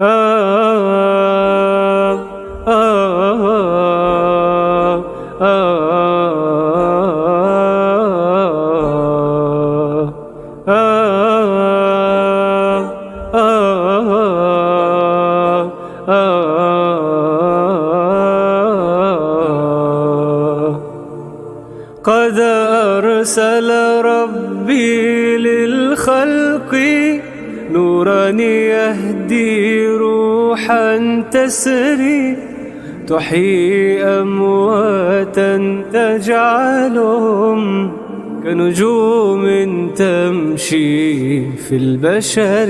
قد أرسل ربي للخلق نورا يهدي روحا تسري تحيي أمواتا تجعلهم كنجوم تمشي في البشر،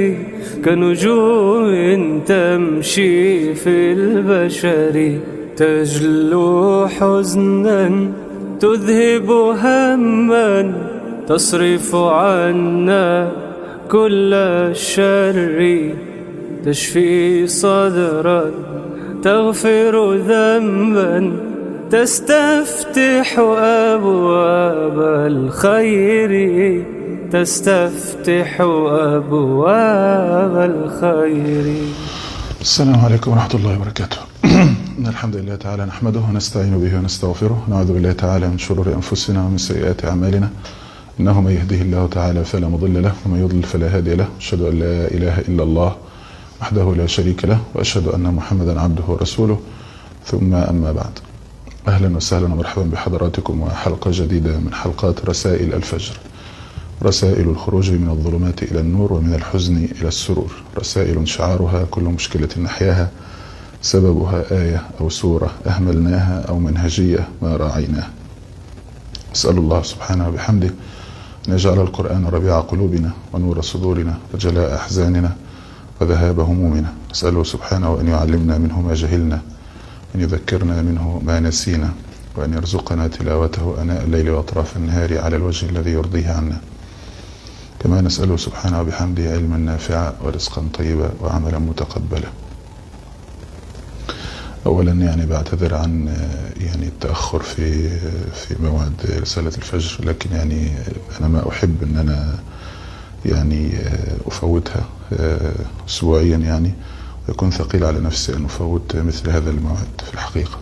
كنجوم تمشي في البشر، تجلو حزنا تذهب هما تصرف عنا كل الشر، تشفي صدرا تغفر ذنبا تستفتح أبواب الخير، تستفتح أبواب الخير. السلام عليكم ورحمة الله وبركاته. إن الحمد لله تعالى نحمده ونستعين به ونستغفره، نعوذ بالله تعالى من شرور أنفسنا ومن سيئات أعمالنا، إنه من يهده الله تعالى فلا مضل له ومن يضلل فلا هادي له، أشهد أن لا إله إلا الله وحده لا شريك له، وأشهد أن محمدا عبده ورسوله، ثم أما بعد. أهلا وسهلا ومرحبا بحضراتكم وحلقة جديدة من حلقات رسائل الفجر، رسائل الخروج من الظلمات إلى النور ومن الحزن إلى السرور، رسائل شعارها كل مشكلة نحياها سببها آية أو سورة أهملناها أو منهجية ما راعيناها. أسأل الله سبحانه وبحمده أن يجعل القرآن ربيع قلوبنا ونور صدورنا وجلاء أحزاننا وذهاب همومنا. أسأله سبحانه أن يعلمنا منه ما جهلنا، أن يذكرنا منه ما نسينا، وأن يرزقنا تلاوته أناء الليل وأطراف النهار على الوجه الذي يرضيه عنا. كما نسأله سبحانه وبحمده علما نافعا ورزقا طيبا وعملا متقبلا. أولا بعتذر عن التأخر في موعد رسالة الفجر، لكن أنا ما أحب أن أنا أفوتها أسبوعيا، ويكون ثقيل على نفسي أن أفوت مثل هذا الموعد في الحقيقة.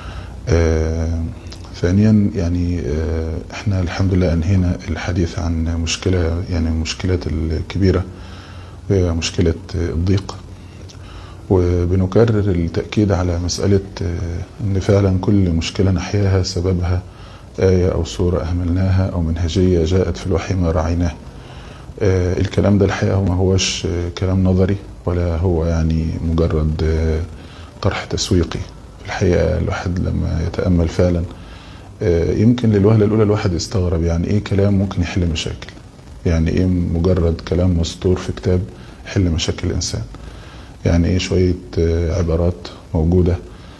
ثانيا احنا الحمد لله أنهينا الحديث عن مشكلة المشكلات الكبيرة، وهي مشكلة الضيق، وبنكرر التأكيد على مسألة أن فعلا كل مشكلة نحياها سببها آية أو سورة أهملناها أو منهجية جاءت في الوحي ما راعيناه. الكلام ده الحقيقة ما هوش كلام نظري، ولا هو مجرد طرح تسويقي. الحقيقة الواحد لما يتأمل فعلا يمكن للوهلة الأولى الواحد يستغرب إيه كلام ممكن يحل مشاكل، إيه مجرد كلام مسطور في كتاب يحل مشاكل الإنسان، إيه شوية عبارات موجودة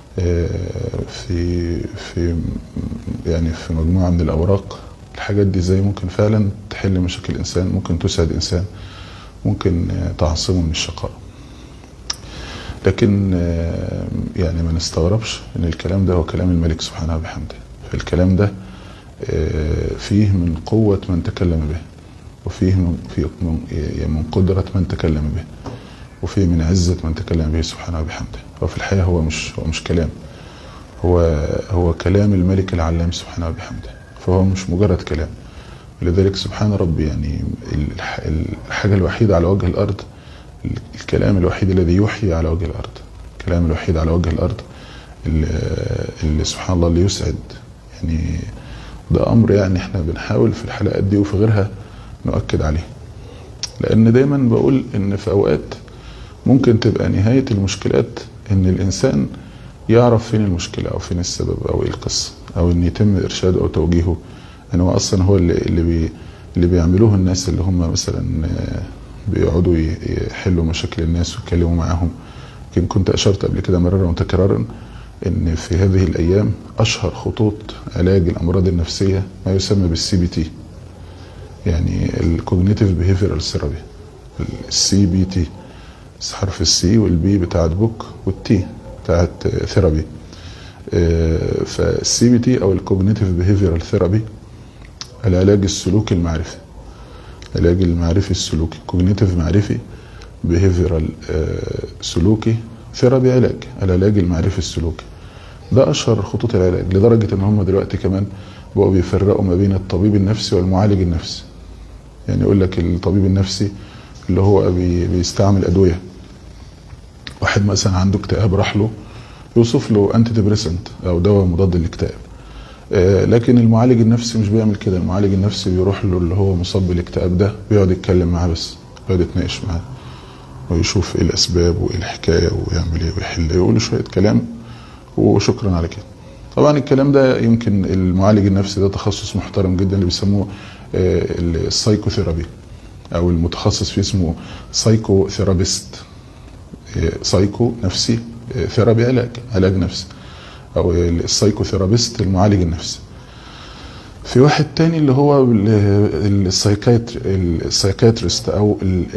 في مجموعة من الأوراق. الحاجات دي زي ممكن فعلا تحل مشاكل الإنسان، ممكن تسعد إنسان، ممكن تعصمه من الشقاء. لكن ما نستغربش إن الكلام ده هو كلام الملك سبحانه وبحمده. فالكلام ده فيه من قوة من تكلم به، وفيه من قدرة من تكلم به، وفيه من عزة من تكلم به سبحانه وبحمده. وفي الحقيقة هو مش كلام، هو كلام الملك العلام سبحانه وبحمده، فهو مش مجرد كلام. ولذلك سبحان ربي الحاجة الوحيدة على وجه الأرض، الكلام الوحيد الذي يحيي على وجه الأرض، الكلام الوحيد على وجه الأرض اللي سبحان الله اللي يسعد. ده أمر احنا بنحاول في الحلقات دي وفي غيرها نؤكد عليه، لأن دايما بقول إن في أوقات ممكن تبقى نهاية المشكلات إن الإنسان يعرف فين المشكلة أو فين السبب أو إيه القصة، أو إن يتم إرشاده أو توجيهه. هو أصلا هو اللي بيعملوه الناس اللي هم مثلا بيقعدوا يحلوا مشاكل الناس ويتكلموا معاهم. يمكن كنت أشرت قبل كده مرارا وتكرارا إن في هذه الأيام أشهر خطوط علاج الأمراض النفسية ما يسمى بالCBT، الكوجنيتيف بيهيفيرال ثيرابي. الCBT حرف السي والبي بتاعت بوك والتي بتاعت ثيرابي. فالCBT أو الكوجنيتيف بيهيفيرال ثيرابي العلاج السلوكي المعرفي، العلاج المعرفي السلوكي. كوجنيتيف معرفي behavioral سلوكي ثيرابي، العلاج المعرفي السلوكي. ده اشهر خطوط العلاج، لدرجه ان هم دلوقتي كمان بقوا بيفرقوا ما بين الطبيب النفسي والمعالج النفسي. يعني يقول لك الطبيب النفسي اللي هو بيستعمل ادويه، واحد مثلا عنده اكتئاب راح له يوصف له انتي ديبريسنت او دواء مضاد للاكتئاب، لكن المعالج النفسي مش بيعمل كده. المعالج النفسي بيروح له اللي هو مصاب بالاكتئاب ده، بيقعد يتكلم معاه، بس بيقعد يتناقش معاه ويشوف ايه الاسباب وايه الحكايه ويعمل ايه ويحل، يقول شويه كلام وشكرا على كده. طبعا الكلام ده يمكن المعالج النفسي ده تخصص محترم جدا اللي بيسموه السايكوثيرابي، او المتخصص فيه اسمه سايكو ثيرابيست. سايكو نفسي، ثيرابي علاج نفسي، او السايكوثيرابيست المعالج النفسي. في واحد تاني اللي هو السايكاتريست او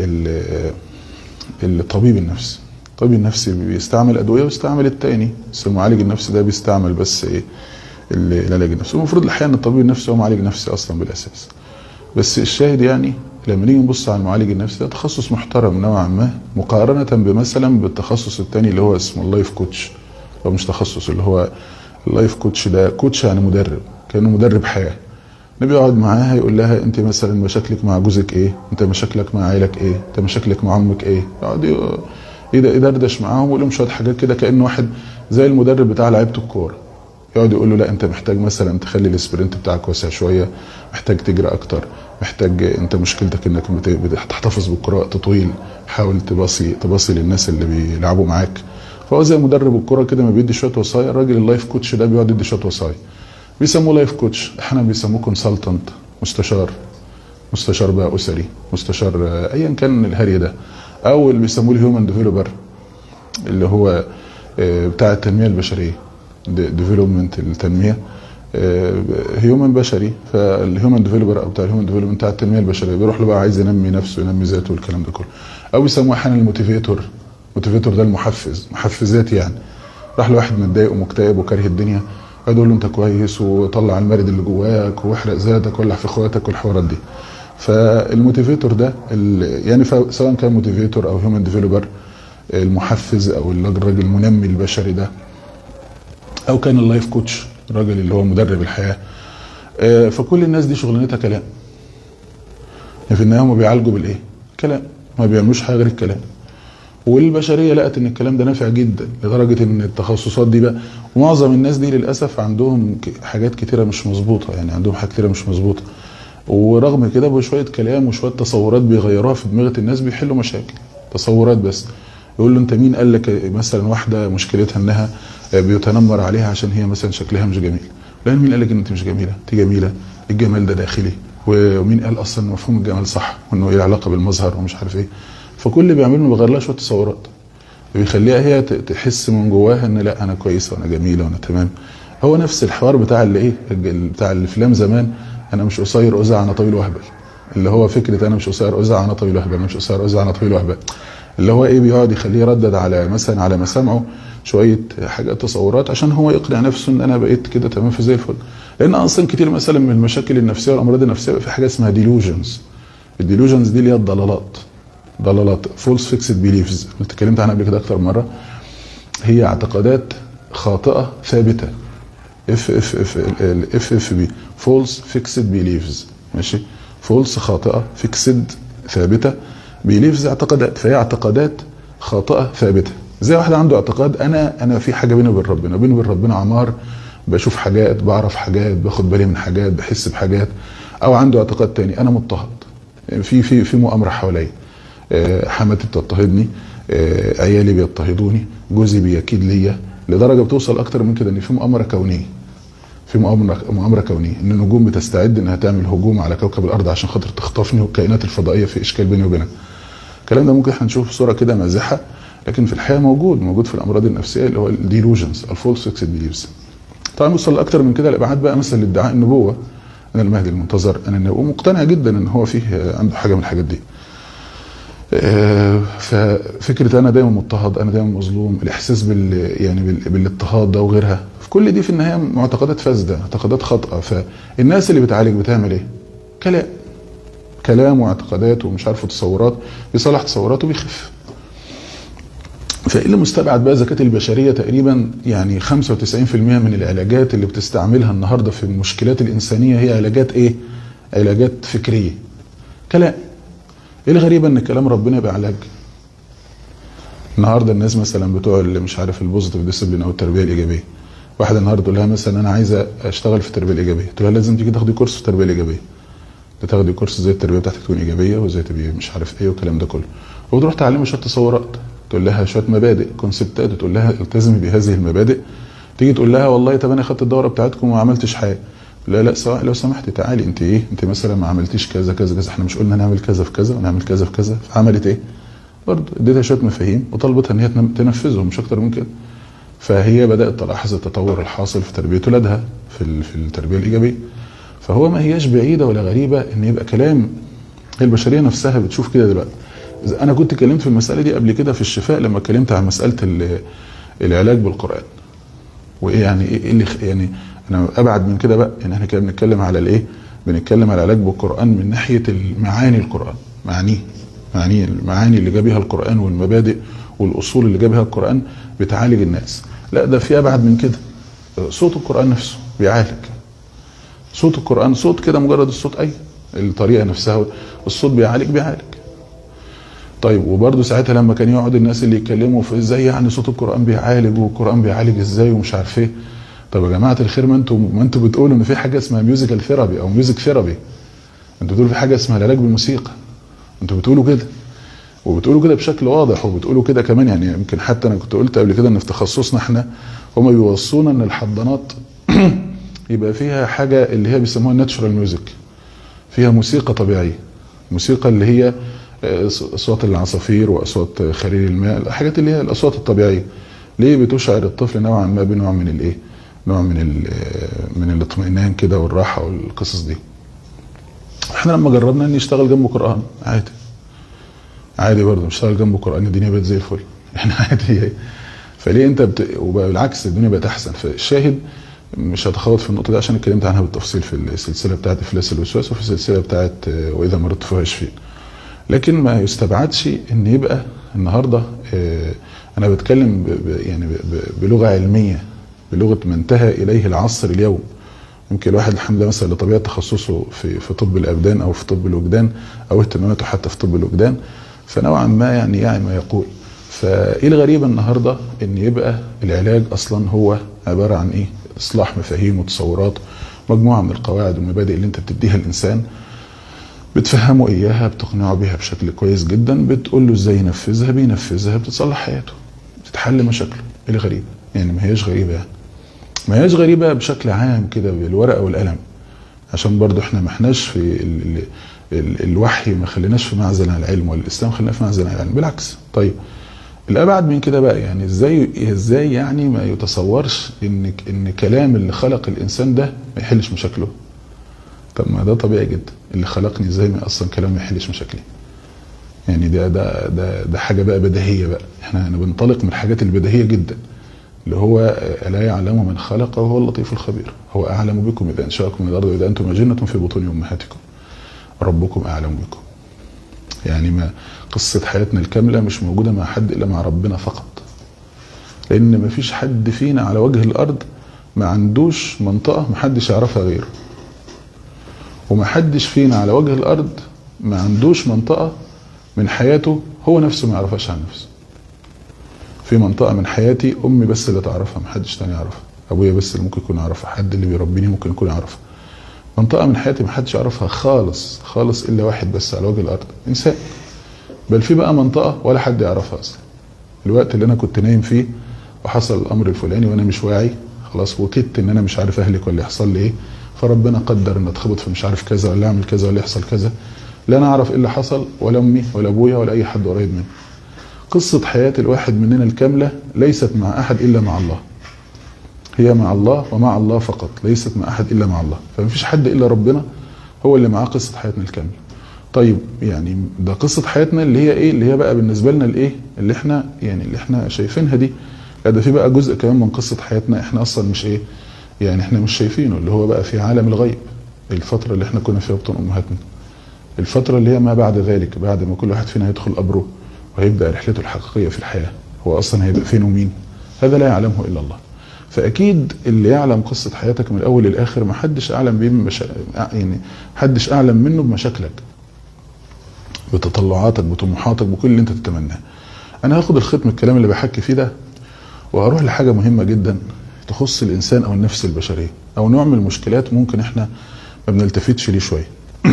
الطبيب النفسي. الطبيب النفسي بيستعمل ادويه ويستعمل التاني، بس المعالج النفسي ده بيستعمل بس ايه العلاج النفسي. المفروض الحقيقه ان الطبيب النفسي هو معالج نفسي اصلا بالاساس، بس الشاهد يعني لما نيجي نبص على المعالج النفسي ده تخصص محترم نوعا ما، مقارنه بمثلا بالتخصص التاني اللي هو اسمه اللايف كوتش. هو مش تخصص، اللي هو اللايف كوتش ده كوتش يعني مدرب، كانه مدرب حياه. بيقعد معاها يقول لها انت مثلا مشاكلك مع جوزك ايه، انت مشاكلك مع عيلك ايه، انت مشاكلك مع امك ايه، يقعد يدردش معاهم ويقول لهم شويه حاجات كده، كانه واحد زي المدرب بتاع لعيبه الكوره. يقعد يقول له لا انت محتاج مثلا تخلي الاسبرنت بتاعك واسع شويه، محتاج تجري اكتر، محتاج انت مشكلتك انك بتحتفظ بالكره تطويل، حاول تباصي للناس اللي بيلعبوا معاك. فهو زي مدرب الكوره كده، ما بيدي شويه وصايا. الراجل اللايف كوتش ده بيقعد يدي شويه وصايا، بيسموه لايف كوتش. احنا بيسموه كونسلتنت، مستشار بقى اسري، مستشار ايا كان الهري ده، او اللي بيسموه الهيومن ديفلوبر اللي هو بتاع التنميه البشريه، ديفلوبمنت التنميه، هيومن بشري. فالهيومن ديفلوبر او بتاع الهيومن ديفلوبمنت بتاع التنميه البشريه بيروح له بقى عايز ينمي نفسه، ينمي ذاته والكلام ده كله. او بيسموه احيانا الموتيفيتور ده المحفز، محفزات يعني. راح لواحد متضايق ومكتئب وكاره الدنيا، قاعد يقول له انت كويس وطلع المرض اللي جواك واحرق ذاتك ولع في اخواتك والحوارات دي. فالموتيفيتور ده يعني سواء كان موتيفيتور او هيومن ديفلوبر المحفز او الراجل المنمي البشري ده، او كان اللايف كوتش الراجل اللي هو مدرب الحياه، فكل الناس دي شغلانتها كلام. يعني في النهايه هم بيعالجوا بالايه؟ كلام، ما بيعملوش حاجه غير الكلام. والبشريه لقت ان الكلام ده نافع جدا، لدرجه ان التخصصات دي بقى، ومعظم الناس دي للاسف عندهم حاجات كتيره مش مظبوطه، يعني عندهم حاجات كتيره مش مظبوطه، ورغم كده بشويه كلام وشويه تصورات بيغيروها في دماغ الناس بيحلوا مشاكل. تصورات بس. يقول له انت مين قال لك مثلا واحده مشكلتها انها بيتنمر عليها عشان هي مثلا شكلها مش جميل؟ لا، مين قال لك ان انت مش جميله؟ انت جميله، الجمال ده داخلي. ومين قال اصلا مفهوم الجمال صح وانه ايه علاقه بالمظهر ومش عارف ايه؟ فكل اللي بيعمله بيغير لها شويه تصورات، بيخليها هي تحس من جواها ان لا انا كويسه وانا جميله وانا تمام. هو نفس الحوار بتاع اللي ايه، بتاع الافلام زمان، انا مش قصير ازع انا طويل وهبل. اللي هو فكره انا مش قصير ازع انا طويل وهبل، انا مش قصير ازع انا طويل وهبل. اللي هو ايه، بيقعد يخليه يردد على مثلا على مسامعه شويه حاجات تصورات عشان هو يقنع نفسه ان انا بقيت كده تمام في زي الفل. لان اصلا كتير مثلا من المشاكل النفسيه والامراض النفسيه في حاجه اسمها ديلوجنز. الديلوجنز دي اللي هي ضلالات فولس فيكسد بيليفز، اللي اتكلمت عنها قبل كده اكتر مره. هي اعتقادات خاطئه ثابته، اف بي، فولس فيكسد بيليفز. ماشي، فولس خاطئه، فيكسد ثابته، بيليفز اعتقادات. فهي اعتقادات خاطئه ثابته. زي واحد عنده اعتقاد انا في حاجه بيني وبين ربنا، بيني وبين ربنا عمار، بشوف حاجات، بعرف حاجات، باخد بالي من حاجات، بحس بحاجات. او عنده اعتقاد تاني، انا مضطهد، في مؤامره حواليا، حماتي بتضطهدني، عيالي بيضطهدوني، جوزي بيكيد ليا، لدرجه بتوصل اكتر من كده ان في مؤامره كونيه. في مؤامره كونيه ان النجوم بتستعد انها تعمل هجوم على كوكب الارض عشان خاطر تخطفني، والكائنات الفضائيه في اشكال بيني وبينها. الكلام ده ممكن احنا نشوفه بصوره كده مازحه، لكن في الحقيقه موجود في الامراض النفسيه اللي هو الديلوجنز، الفولس فيكسد بيليفز. طبعا وصل اكتر من كده الابعاد بقى، مثلا لادعاء النبوه، انا المهدي المنتظر، انا النبوه، مقتنع جدا ان هو فيه عنده حاجه من الحاجات دي. ففكره انا دايما مضطهد، انا دايما مظلوم، الاحساس بالاضطهاد ده وغيرها، في كل دي في النهايه معتقدات فاسده، معتقدات خاطئه. فالناس اللي بتعالج بتعمل ايه؟ كلام واعتقادات ومش عارف تصورات، بيصلح تصوراته وبيخف. فإيه مستبعد بقى زكاة البشرية تقريبا يعني 95% من العلاجات اللي بتستعملها النهاردة في المشكلات الإنسانية هي علاجات إيه؟ علاجات فكرية، كلام. إيه الغريبة إن كلام ربنا يبقى علاج؟ النهاردة الناس مثلا بتوع اللي مش عارف البوزيتيف ديسيبلين أو التربية الإيجابية، واحدة النهاردة تقول لها مثلا أنا عايزة أشتغل في التربية الإيجابية، تقول لها لازم تيجي تاخدي كورس في التربية الإيجابية، تاخدي كورس زي التربية بتاعتك تكون إيجابية وزي تبقي مش عارف إيه والكلام ده كله، وتروح تعلمها شوية تصورات، تقول لها شويه مبادئ كونسبتات، تقول لها التزمي بهذه المبادئ. تيجي تقول لها والله طب انا خدت الدوره بتاعتكم وما عملتش حاجه، لا سواء لو سمحتي تعالي انت ايه، انت مثلا ما عملتيش كذا كذا كذا، احنا مش قلنا نعمل كذا في كذا ونعمل كذا في كذا، فعملت ايه؟ برضه اديتها شويه مفاهيم وطلبتها ان هي تنفذهم مش اكتر من كده. فهي بدات تلاحظ التطور الحاصل في تربيه ولادها في التربيه الايجابيه. فهو ما هياش بعيده ولا غريبه ان يبقى كلام البشريه نفسها بتشوف كده دلوقتي. انا كنت اتكلمت في المساله دي قبل كده في الشفاء لما اتكلمت عن مساله العلاج بالقران، وايه يعني ايه اللي يعني انا ابعد من كده بقى، يعني احنا كده بنتكلم على الايه، بنتكلم على العلاج بالقران من ناحيه المعاني، القران معانيه المعاني اللي جابها القران والمبادئ والاصول اللي جابها القران بتعالج الناس. لا ده في ابعد من كده، صوت القران نفسه بيعالج. صوت القران صوت كده مجرد الصوت، اي الطريقه نفسها الصوت بيعالج. طيب وبرده ساعتها لما كان يقعد الناس اللي يتكلموا في ازاي يعني صوت القرآن بيعالج والقرآن بيعالج ازاي ومش عارف ايه. طب يا جماعة الخير، ما انتوا بتقولوا ان في حاجة اسمها ميوزيكال ثيرابي او ميوزك ثيرابي، انتوا بتقولوا في حاجة اسمها العلاج بالموسيقى، انتوا بتقولوا كده وبتقولوا كده بشكل واضح، وبتقولوا كده كمان يعني يمكن حتى انا كنت قلت قبل كده ان في تخصصنا احنا هم بيوصونا ان الحضانات يبقى فيها حاجة اللي هي بيسموها الناتشورال ميوزك، فيها موسيقى طبيعية، موسيقى اللي هي اصوات العصافير واصوات خرير الماء، الحاجات اللي هي الاصوات الطبيعيه. ليه؟ بتشعر الطفل نوعا ما بنوع من الايه، نوع من الاطمئنان كده والراحه والقصص دي. احنا لما جربنا ان نشتغل جنبه قران عادي برضه نشتغل جنبه قران الدنيا بقت زي الفل، احنا عادي. فليه انت وبالعكس الدنيا بقت احسن. فالشاهد مش هتخوض في النقطه دي عشان اتكلمت عنها بالتفصيل في السلسله بتاعت افلاس الوسواس وفي السلسله بتاعت واذا مرضت فهو يشفين. لكن ما يستبعدش ان يبقى النهارده انا بتكلم يعني بلغه علميه، بلغه ما انتهى اليه العصر اليوم. يمكن الواحد الحمد لله مثلا لطبيعه تخصصه في طب الابدان او في طب الوجدان او اهتماماته حتى في طب الوجدان، فنوعا ما يعني ما يقول. فايه الغريب النهارده ان يبقى العلاج اصلا هو عباره عن ايه؟ اصلاح مفاهيم وتصورات، مجموعه من القواعد والمبادئ اللي انت بتديها الانسان، بتفهمه اياها، بتقنعه بيها بشكل كويس جدا، بتقول له ازاي ينفذها، بينفذها، بتصلح حياته، بتتحل مشاكله. ايه الغريب؟ يعني ما هياش غريبه، يعني ما هياش غريبه بشكل عام كده بالورقه والقلم، عشان برضو احنا ما احناش في الوحي ما خليناش في معزل عن العلم، والاسلام خلينا في معزل عن العلم، بالعكس. طيب الابعد من كده بقى، يعني ازاي يعني ما يتصورش ان كلام اللي خلق الانسان ده ما يحلش مشاكله؟ طب ما ده طبيعي جدا، اللي خلقني ازاي ما اصلا كلام ما يحلش مشاكلي؟ يعني ده حاجه بقى بديهيه بقى، احنا بننطلق من الحاجات البديهيه جدا، اللي هو الا يعلم من خلق وهو اللطيف الخبير، هو اعلم بكم اذا انشاكم من الارض واذا انتم اجنه في بطون امهاتكم ربكم اعلم بكم. يعني ما قصه حياتنا الكامله مش موجوده مع حد الا مع ربنا فقط، لان ما فيش حد فينا على وجه الارض ما عندوش منطقه ما حدش يعرفها غيره، وما حدش فينا على وجه الارض ما عندوش منطقه من حياته هو نفسه ما يعرفهاش عن نفسه. في منطقه من حياتي امي بس اللي تعرفها، ما حدش تاني يعرفها، ابويا بس اللي ممكن يكون يعرفها، حد اللي بيربيني ممكن يكون يعرفها. منطقه من حياتي ما حدش يعرفها خالص خالص الا واحد بس على وجه الارض، انسان. بل في بقى منطقه ولا حد يعرفها اصلا، الوقت اللي انا كنت نايم فيه وحصل الامر الفلاني وانا مش واعي خلاص، وكدت ان انا مش عارف اهلك ولا يحصل لي ايه، فربنا قدر ان اتخبط في مش عارف كذا ولا اعمل كذا ولا يحصل كذا، لا انا اعرف ايه اللي حصل ولا امي ولا ابويا ولا اي حد قريب مني. قصه حياه الواحد مننا الكامله ليست مع احد الا مع الله، هي مع الله ومع الله فقط، ليست مع احد الا مع الله. فمفيش حد الا ربنا هو اللي معاه قصه حياتنا الكامله. طيب يعني ده قصه حياتنا اللي هي ايه، اللي هي بقى بالنسبه لنا الايه اللي احنا شايفينها دي. ده في بقى جزء كمان من قصه حياتنا احنا اصلا مش ايه، يعني احنا مش شايفينه، اللي هو بقى في عالم الغيب، الفتره اللي احنا كنا فيها بطن امهاتنا، الفتره اللي هي ما بعد ذلك، بعد ما كل واحد فينا هيدخل قبره وهيبدا رحلته الحقيقيه في الحياه، هو اصلا هيبقى فين ومين؟ هذا لا يعلمه الا الله. فاكيد اللي يعلم قصه حياتك من الاول للاخر محدش اعلم بيه يعني محدش اعلم منه بمشاكلك، بتطلعاتك، بطموحاتك، بكل اللي انت تتمناه. انا هاخد الختم الكلام اللي بحكي فيه ده وهروح لحاجه مهمه جدا تخص الانسان او النفس البشريه، او نوع من المشكلات ممكن احنا ما بنلتفتش ليه شويه.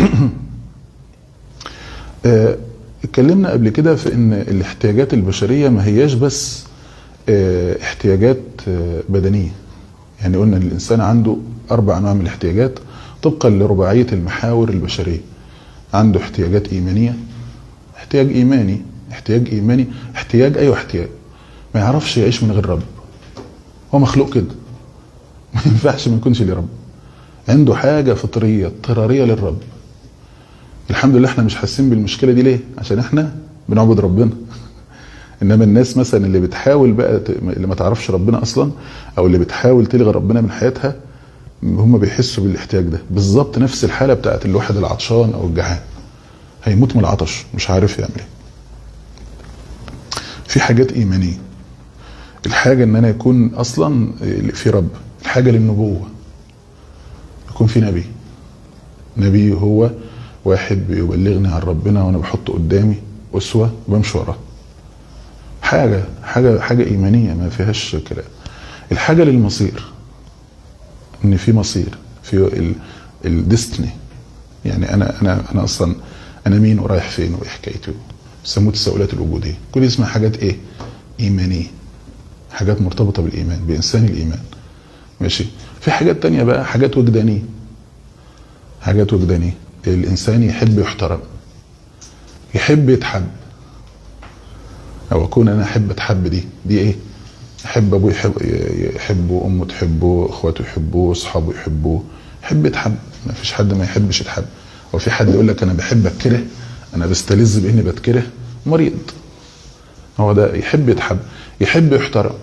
اتكلمنا قبل كده في ان الاحتياجات البشريه ما هياش بس احتياجات بدنيه. يعني قلنا ان الانسان عنده 4 انواع من الاحتياجات طبقا لرباعيه المحاور البشريه. عنده احتياجات ايمانيه، احتياج ايماني، ايوه احتياج ما يعرفش يعيش من غير رب، هو مخلوق كده ما ينفعش ما يكونش ليه رب. عنده حاجه فطريه اضطراريه للرب. الحمد لله احنا مش حاسين بالمشكله دي. ليه؟ عشان احنا بنعبد ربنا. انما الناس مثلا اللي بتحاول بقى اللي ما تعرفش ربنا اصلا، او اللي بتحاول تلغي ربنا من حياتها، هم بيحسوا بالاحتياج ده بالظبط. نفس الحاله بتاعت الواحد العطشان او الجعان، هيموت من العطش مش عارف يعمل ايه. في حاجات ايمانيه، الحاجه ان انا يكون اصلا في رب، الحاجه للنبوه، يكون في نبي هو واحد بيبلغني عن ربنا وانا بحطه قدامي اسوه وبمشي وراه. حاجه ايمانيه ما فيهاش كلام. الحاجه للمصير، ان في مصير، في الديستني. يعني انا اصلا انا مين ورايح فين وايه حكايتي، بيسموه تساؤلات الوجوديه. كل اسمها حاجات ايه؟ ايمانيه، حاجات مرتبطه بالايمان، بانسان الايمان. ماشي. في حاجات تانية بقى، حاجات وجدانيه. الانسان يحب يحترم، يحب يتحب، او اكون انا احب اتحب. دي ايه؟ احب ابوه يحبه، امه تحبه، اخواته يحبوه، اصحابه يحبوه، يحب يتحب. ما فيش حد ما يحبش يتحب. او في حد يقول لك انا بحب اتكره، انا بستلذ باني بتكره، مريض. هو ده يحب يتحب، يحب يحترم.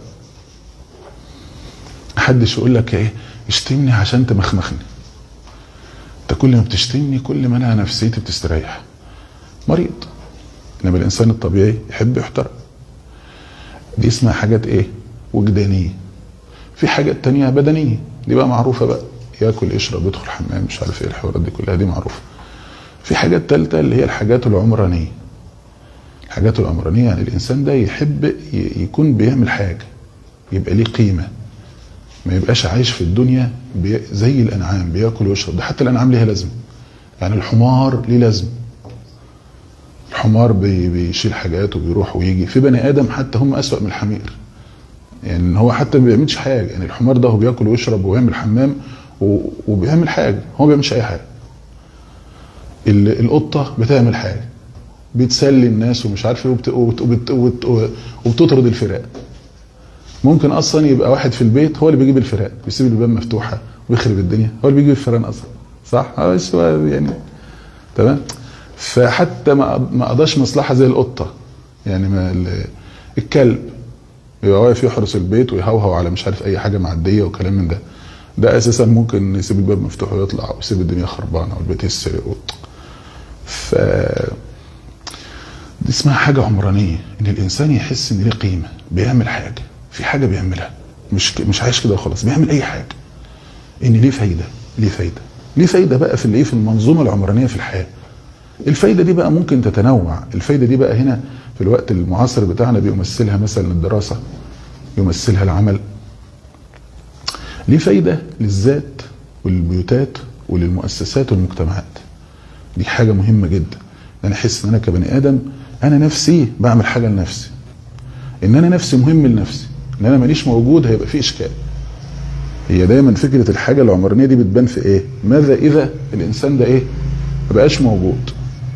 محدش يقول لك ايه اشتمني عشان تمخمخني، انت كل ما بتشتمني كل ما انا نفسيتي بتستريح، مريض. انما الانسان الطبيعي يحب يحترم. دي اسمها حاجات ايه؟ وجدانيه. في حاجات تانية بدنيه، دي بقى معروفه بقى، ياكل يشرب يدخل حمام مش عارف ايه، الحوارات دي كلها دي معروفه. في حاجات ثالثه اللي هي الحاجات العمرانيه. الحاجات العمرانيه يعني الانسان ده يحب يكون بيعمل حاجه، يبقى ليه قيمه، ما يبقاش عايش في الدنيا زي الانعام بياكل ويشرب. ده حتى الانعام ليها لازمه. يعني الحمار ليه لازمه، الحمار بيشيل حاجات وبيروح ويجي. في بني ادم حتى هم اسوأ من الحمير، يعني هو حتى ما بيعملش حاجه. يعني الحمار ده هو بياكل ويشرب ويعمل حمام وبيعمل حاجه، هو ما بيعملش اي حاجه. القطه بتعمل حاجه، بتسلي الناس ومش عارف ايه، وبتطرد الفئران. ممكن اصلا يبقى واحد في البيت هو اللي بيجيب الفئران، بيسيب الباب مفتوحه ويخرب الدنيا، هو اللي بيجيب الفئران اصلا، صح؟ بس يعني تمام. فحتى ما قضاش مصلحه زي القطه. يعني ما الكلب يبقى واقف يحرس البيت ويهوهو على مش عارف اي حاجه معديه وكلام من ده اساسا ممكن يسيب الباب مفتوح ويطلع ويسيب الدنيا خربانه والبيت يسرق. دي اسمها حاجه عمرانيه، ان الانسان يحس ان ليه قيمه، بيعمل حاجه، في حاجه بيعملها، مش عايش كده وخلاص، بيعمل اي حاجه، ان ليه فايده بقى في الايه، في المنظومه العمرانيه في الحياه. الفايده دي بقى ممكن تتنوع. الفايده دي بقى هنا في الوقت المعاصر بتاعنا بيمثلها مثلا الدراسه، يمثلها العمل. ليه فايده للذات وللبيوتات وللمؤسسات والمجتمعات. دي حاجه مهمه جدا، ان انا احس ان انا كبني ادم انا نفسي بعمل حاجه لنفسي، ان انا نفسي مهم لنفسي، ان انا ماليش موجود هيبقى فيه اشكال. هي دايما فكره الحاجه العمرانيه دي بتبان في ايه؟ ماذا اذا الانسان ده ايه؟ ما بقاش موجود؟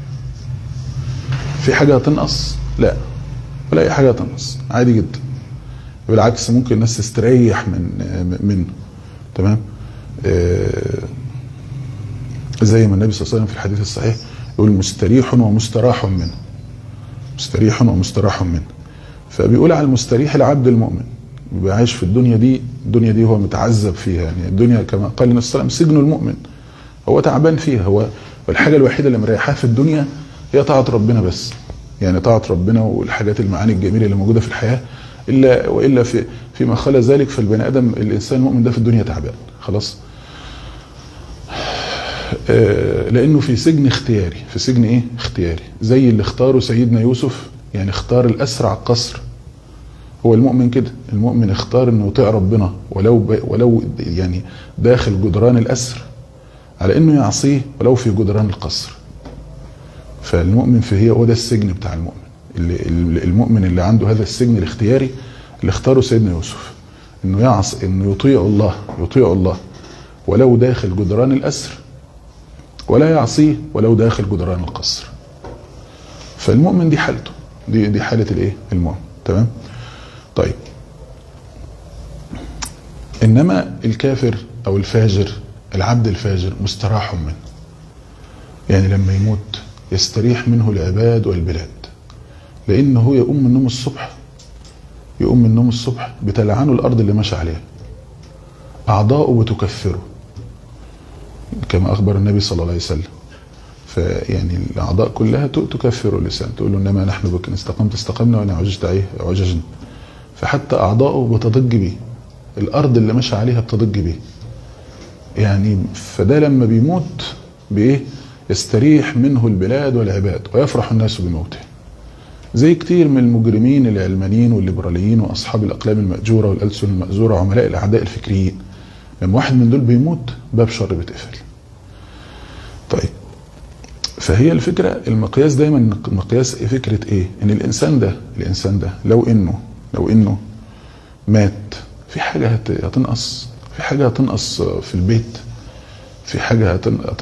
في حاجه هتنقص؟ لا، ولا اي حاجه هتنقص، عادي جدا. بالعكس ممكن الناس تستريح منه. تمام. زي ما النبي صلى الله عليه وسلم في الحديث الصحيح يقول مستريح ومستراح منه، مستريح ومستراح منه. فبيقول على المستريح العبد المؤمن، بيبقى عايش في الدنيا دي هو متعذب فيها. يعني الدنيا كما قال النبي صلى الله عليه وسلم سجن المؤمن، هو تعبان فيها. هو الحاجه الوحيده اللي مريحاه في الدنيا هي طاعه ربنا بس. يعني طاعه ربنا والحاجات المعاني الجميله اللي موجوده في الحياه الا والا فيما خلا ذلك فالبني ادم الانسان المؤمن ده في الدنيا تعبان خلاص. لانه في سجن اختياري، في سجن ايه اختياري، زي اللي اختاره سيدنا يوسف، يعني اختار الاسر على القصر. هو المؤمن كده، المؤمن اختار انه يطيع ربنا ولو يعني داخل جدران الاسر، على انه يعصيه ولو في جدران القصر. فالمؤمن في هو ده السجن بتاع المؤمن، المؤمن اللي عنده هذا السجن الاختياري اللي اختاره سيدنا يوسف، انه انه يطيع الله ولو داخل جدران الاسر، ولا يعصيه ولو داخل جدران القصر. فالمؤمن دي حالته، دي حالة الايه المؤمن. تمام. طيب انما الكافر او الفاجر، العبد الفاجر مستراح منه، يعني لما يموت يستريح منه العباد والبلاد، لانه هو يقوم من النوم الصبح بتلعنه الارض اللي ماشي عليها، اعضاؤه بتكفره كما اخبر النبي صلى الله عليه وسلم. فيعني الاعضاء كلها تكفر اللسان، تقول له انما نحن بك ان استقمت استقمنا وان عججت عججنا. فحتى اعضاؤه بتضج بيه، الارض اللي ماشي عليها بتضج بيه. يعني فده لما بيموت بايه يستريح منه البلاد والعباد ويفرح الناس بموته. زي كتير من المجرمين العلمانيين والليبراليين واصحاب الاقلام المأجوره والالسن المأزوره وعملاء الاعداء الفكريين، لما واحد من دول بيموت باب شر بيتقفل. طيب فهي الفكره، المقياس دايما المقياس فكره ايه؟ ان الانسان ده لو انه مات، في حاجه هتنقص، في حاجه هتنقص في البيت، في حاجه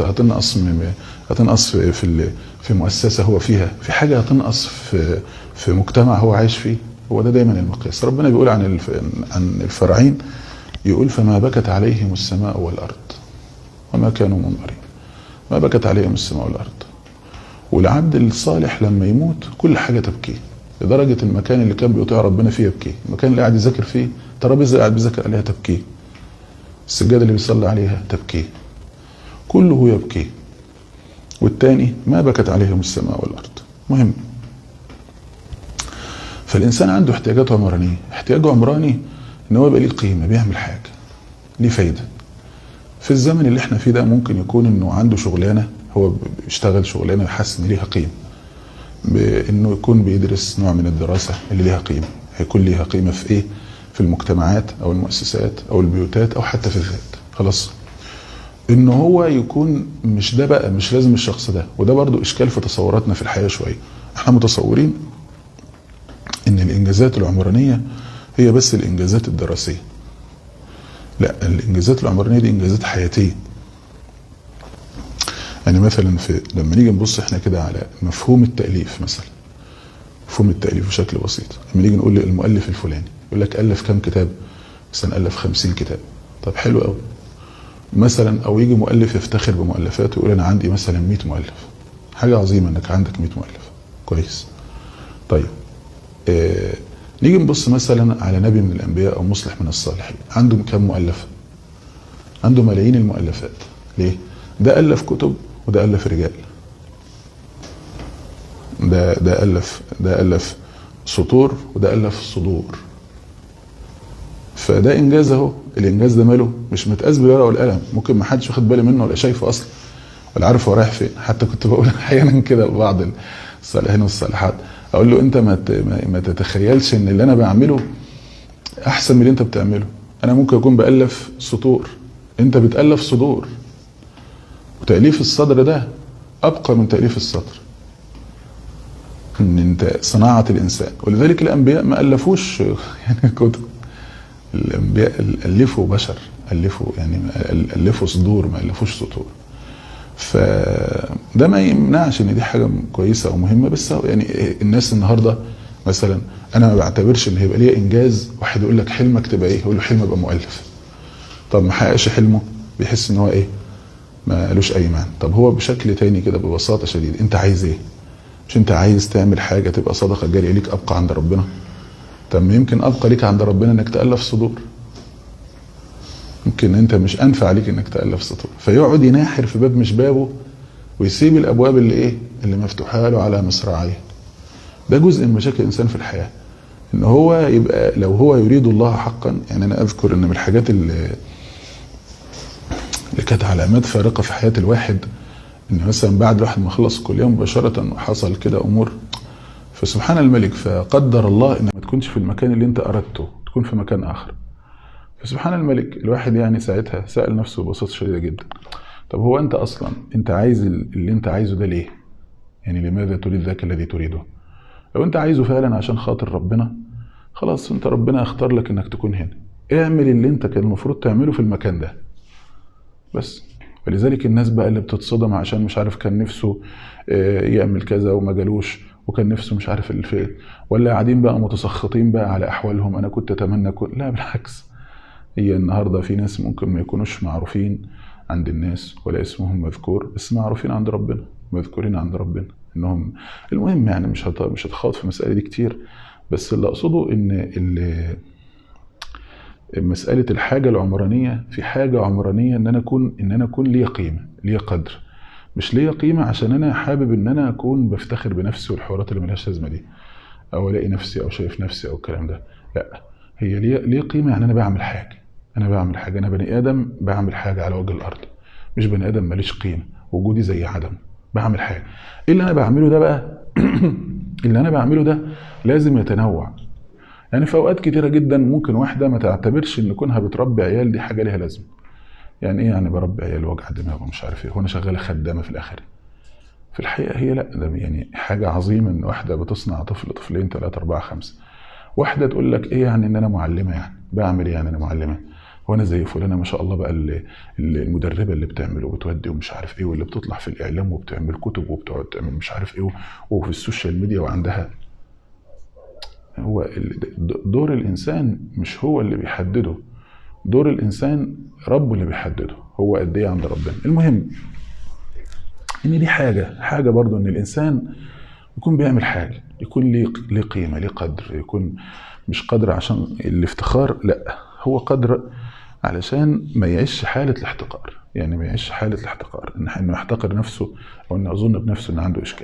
هتنقص في مؤسسه هو فيها، في حاجه هتنقص في مجتمع هو عايش فيه. هو ده دايما المقياس. ربنا بيقول عن الفراعين، يقول فما بكت عليهم السماء والارض وما كانوا منظرين. ما بكت عليهم السماء والارض. والعبد الصالح لما يموت كل حاجه تبكيه، لدرجه المكان اللي كان بيطيع ربنا فيه يبكيه، المكان اللي قاعد يذاكر فيه، ترابيزه قاعد بيذاكر عليها تبكيه، السجاده اللي بيصلي عليها تبكيه، كله يبكيه. والتاني ما بكت عليهم السماء والارض. مهم. فالانسان عنده احتياجات عمرانيه، احتياجه عمراني ان هو يبقى ليه قيمه، بيعمل حاجه ليه فايده. في الزمن اللي احنا فيه ده ممكن يكون انه عنده شغلانه، هو بيشتغل شغلانه يحس ان ليها قيمه، بانه يكون بيدرس نوع من الدراسه اللي ليها قيمه، هيكون ليها قيمه في ايه؟ في المجتمعات او المؤسسات او البيوتات او حتى في الذات. خلاص. ان هو يكون مش ده بقى، مش لازم الشخص ده. وده برضو اشكال في تصوراتنا في الحياه شويه. احنا متصورين ان الانجازات العمرانيه هي بس الانجازات الدراسيه. لا، الانجازات العمرانيه دي انجازات حياتيه. يعني مثلا لما نيجي نبص احنا كده على مفهوم التاليف مثلا، مفهوم التاليف بشكل بسيط، لما نيجي نقول المؤلف الفلاني يقول لك الف كام كتاب؟ مثلا الف 50 كتاب. طب حلو قوي مثلا. او يجي مؤلف يفتخر بمؤلفاته ويقول انا عندي مثلا 100 مؤلف. حاجه عظيمه انك عندك 100 مؤلف، كويس. طيب نيجي نبص مثلا على نبي من الانبياء او مصلح من الصالحين، عنده كم مؤلف؟ عنده ملايين المؤلفات. ليه؟ ده الف كتب وده الف رجال، ده الف سطور وده الف صدور. فده انجاز اهو. الانجاز ده ماله؟ مش متقاس بالورقه والقلم، ممكن ما حدش واخد باله منه ولا شايفه اصلا ولا عارف هو رايح فين. حتى كنت بقول احيانا كده لبعض الصالحين والصالحات، اقول له انت ما تتخيلش ان اللي انا بعمله احسن من اللي انت بتعمله. انا ممكن اكون بالف سطور، انت بتالف صدور. وتاليف الصدر ده ابقى من تاليف السطر، ان انت صناعه الانسان. ولذلك الانبياء ما الفوش يعني كتب، الانبياء الفوا بشر، الفوا صدور، ما الفوش سطور. فده ما يمنعش ان دي حاجه كويسه ومهمه. بس يعني الناس النهارده مثلا، انا ما بعتبرش ان هيبقى ليا انجاز واحد يقول لك حلمك تبقى ايه، يقول له حلمي ابقى مؤلف. طب ما حققش حلمه، بيحس ان هو ايه، ما قالوش اي معنى. طب هو بشكل تاني كده ببساطه شديد، انت عايز ايه؟ مش انت عايز تعمل حاجه تبقى صدقه جاريه ليك ابقى عند ربنا؟ طب يمكن ابقى ليك عند ربنا انك تالف صدور، يمكن انت مش انفع ليك انك تالف سطور. فيقعد يناحر في باب مش بابه ويسيب الابواب اللي ايه، اللي مفتوحه له على مصراعيه. ده جزء من مشاكل الانسان في الحياه، ان هو يبقى لو هو يريد الله حقا. يعني انا اذكر ان من الحاجات اللي كانت علامات فارقه في حياه الواحد، ان مثلا بعد الواحد ما خلص الكليه مباشره وحصل كده امور، فسبحان الملك فقدر الله ان ما تكونش في المكان اللي انت اردته، تكون في مكان اخر. فسبحان الملك الواحد يعني ساعتها سأل نفسه ببساطه شديده جدا، طب هو انت اصلا انت عايز اللي انت عايزه ده ليه؟ يعني لماذا تريد ذاك الذي تريده؟ لو انت عايزه فعلا عشان خاطر ربنا، خلاص انت ربنا اختار لك انك تكون هنا، اعمل اللي انت كان المفروض تعمله في المكان ده بس. ولذلك الناس بقى اللي بتتصدم عشان مش عارف كان نفسه يعمل كذا وما جالوش، وكان نفسه مش عارف الفئة، ولا قاعدين بقى متسخطين بقى على احوالهم، انا كنت اتمنى لا بالعكس. هي النهارده في ناس ممكن ما يكونوش معروفين عند الناس ولا اسمهم مذكور، بس معروفين عند ربنا، مذكورين عند ربنا انهم. المهم يعني مش هتخاض في المسألة دي كتير، بس اللي اقصده ان مسألة الحاجة العمرانية، في حاجة عمرانية ان انا اكون لي قيمة، لي قدر، مش لي قيمة عشان انا حابب ان انا اكون بفتخر بنفسي والحوارات اللي ملهاش لازمة دي، او الاقي نفسي او شايف نفسي او الكلام ده. لا، هي لي قيمة يعني انا بعمل حاجة، انا بني ادم بعمل حاجة على وجه الارض، مش بني ادم ماليش قيمة وجودي زي عدم، بعمل حاجة. ايه اللي انا بعمله ده بقى؟ اللي انا بعمله ده لازم يتنوع. يعني في اوقات كتيرة جدا ممكن واحدة ما تعتبرش ان كونها بتربي عيال دي حاجة ليها لازمة. يعني ايه يعني بربي عيال وجع دماغ ومش عارف ايه، هو انا شغالة خدامة في الاخر؟ في الحقيقة هي لا، ده يعني حاجة عظيمة ان واحدة بتصنع طفل، طفلين، 3، 4، 5. واحدة تقول لك ايه يعني ان انا معلمة، يعني بعمل ايه يعني انا معلمة؟ وانا زي فلانة ما شاء الله بقى المدربة اللي بتعمل وبتودي ومش عارف ايه، واللي بتطلع في الاعلام وبتعمل كتب وبتقعد تعمل مش عارف ايه، وفي السوشيال ميديا وعندها. هو دور الانسان مش هو اللي بيحدده، دور الانسان ربه اللي بيحدده، هو قد ايه عند ربنا. المهم ان دي حاجة برضو ان الانسان يكون بيعمل حاجة، يكون ليه قيمة، ليه قدر، يكون مش قدر عشان الافتخار، لا، هو قدر علشان ما يعيش حالة الاحتقار. يعني ما يعيش حالة الاحتقار، انه يحتقر نفسه او انه يظن بنفسه ان عنده اشكال.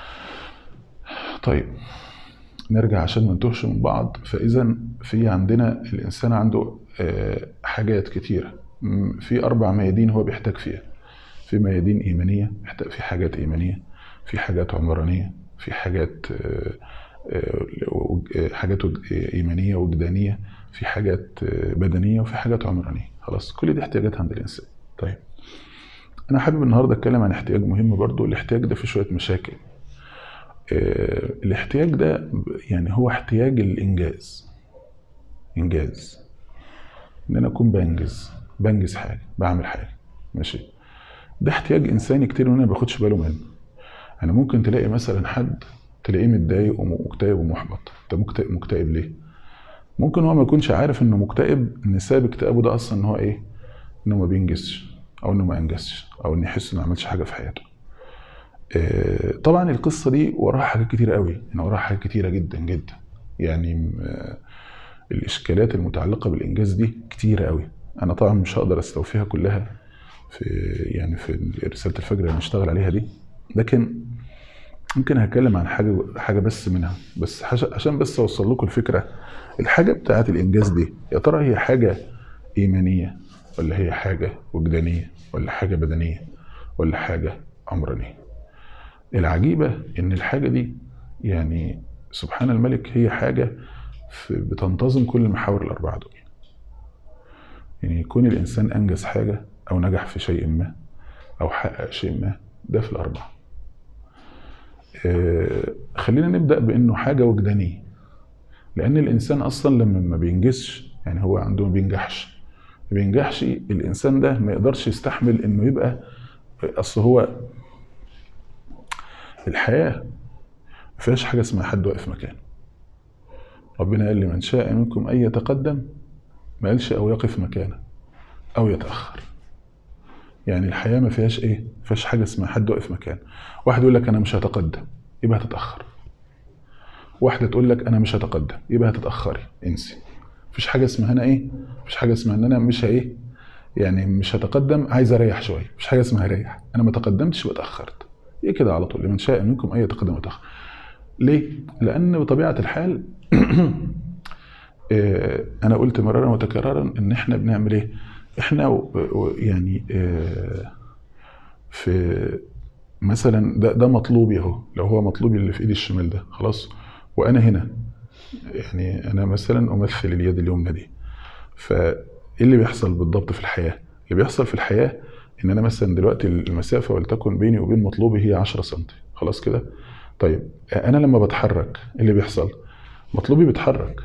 طيب نرجع عشان ما نتوهش من بعض. فاذا في عندنا الانسان عنده حاجات كتيرة، في 4 ميادين هو بيحتاج فيها. في ميادين ايمانية، بيحتاج في حاجات ايمانية، في حاجات عمرانية، في حاجات ايمانية وجدانية، في حاجات بدنية، وفي حاجات عمرانية. خلاص كل دي احتياجات عند الانسان. طيب انا حابب النهاردة اتكلم عن احتياج مهم برضو. الاحتياج ده فيه شوية مشاكل. الاحتياج ده يعني هو احتياج الانجاز، ان انا اكون بنجز حاجة، بعمل حاجة، ماشي. ده احتياج انساني كتير وانا ما باخدش باله منه. يعني ممكن تلاقي مثلا حد تلاقيه متضايق ومكتئب ومحبط. انت مكتئب ليه؟ ممكن هو ما يكونش عارف انه مكتئب، ان سبب اكتئابه ده اصلا ان هو ايه؟ انه ما بينجزش، او انه ما انجزش، او انه يحس انه ما عملش حاجه في حياته. طبعا القصه دي وراها حاجات كتيره قوي، يعني وراها حاجات كتيره جدا جدا. يعني الاشكالات المتعلقه بالانجاز دي كتيره قوي. انا طبعا مش هقدر استوفيها كلها في رساله الفجر اللي هنشتغل عليها دي، لكن ممكن هتكلم عن حاجه بس منها، بس عشان بس اوصل لكم الفكره. الحاجه بتاعه الانجاز دي يا ترى هي حاجه ايمانيه، ولا هي حاجه وجدانيه، ولا حاجه بدنيه، ولا حاجه عمرانيه؟ العجيبه ان الحاجه دي يعني سبحان الملك هي حاجه بتنتظم كل المحاور ال4 دول. يعني يكون الانسان انجز حاجه او نجح في شيء ما او حقق شيء ما، ده في ال4. خلينا نبدأ بأنه حاجة وجدانية، لأن الإنسان أصلا لما ما بينجزش، يعني هو عنده ما بينجحش الإنسان ده ما يقدرش يستحمل إنه يبقى. أصل هو الحياة ما فيهاش حاجة اسمها حد واقف مكانه. ربنا قال لمن شاء منكم أن يتقدم، ما قالش أو يقف مكانه أو يتأخر. يعني الحياة ما فيهاش إيه؟ ما فيهاش حاجة اسمها حد واقف مكانه. واحد يقول لك أنا مش هتقدم، يبقى هتتأخر. واحدة تقول لك أنا مش هتقدم، يبقى هتتأخري، انسي. مفيش حاجة اسمها أنا إيه؟ مفيش حاجة اسمها إن أنا مش إيه؟ يعني مش هتقدم، عايز أريح شوية. مفيش حاجة اسمها أريح، أنا ما تقدمتش واتأخرت. إيه كده على طول؟ لمن شاء منكم أن يتقدم ويتأخر. ليه؟ لان بطبيعه الحال انا قلت مرارا وتكرارا ان احنا بنعمل ايه؟ احنا يعني في مثلا ده مطلوبي اهو، لو هو مطلوبي اللي في ايدي الشمال ده خلاص، وانا هنا يعني انا مثلا امثل اليد اليمنى دي، فايه اللي بيحصل بالضبط في الحياه؟ اللي بيحصل في الحياه ان انا مثلا دلوقتي المسافه ولتكن بيني وبين مطلوبي هي 10 سم خلاص كده. طيب انا لما بتحرك ايه اللي بيحصل؟ مطلوبي بيتحرك،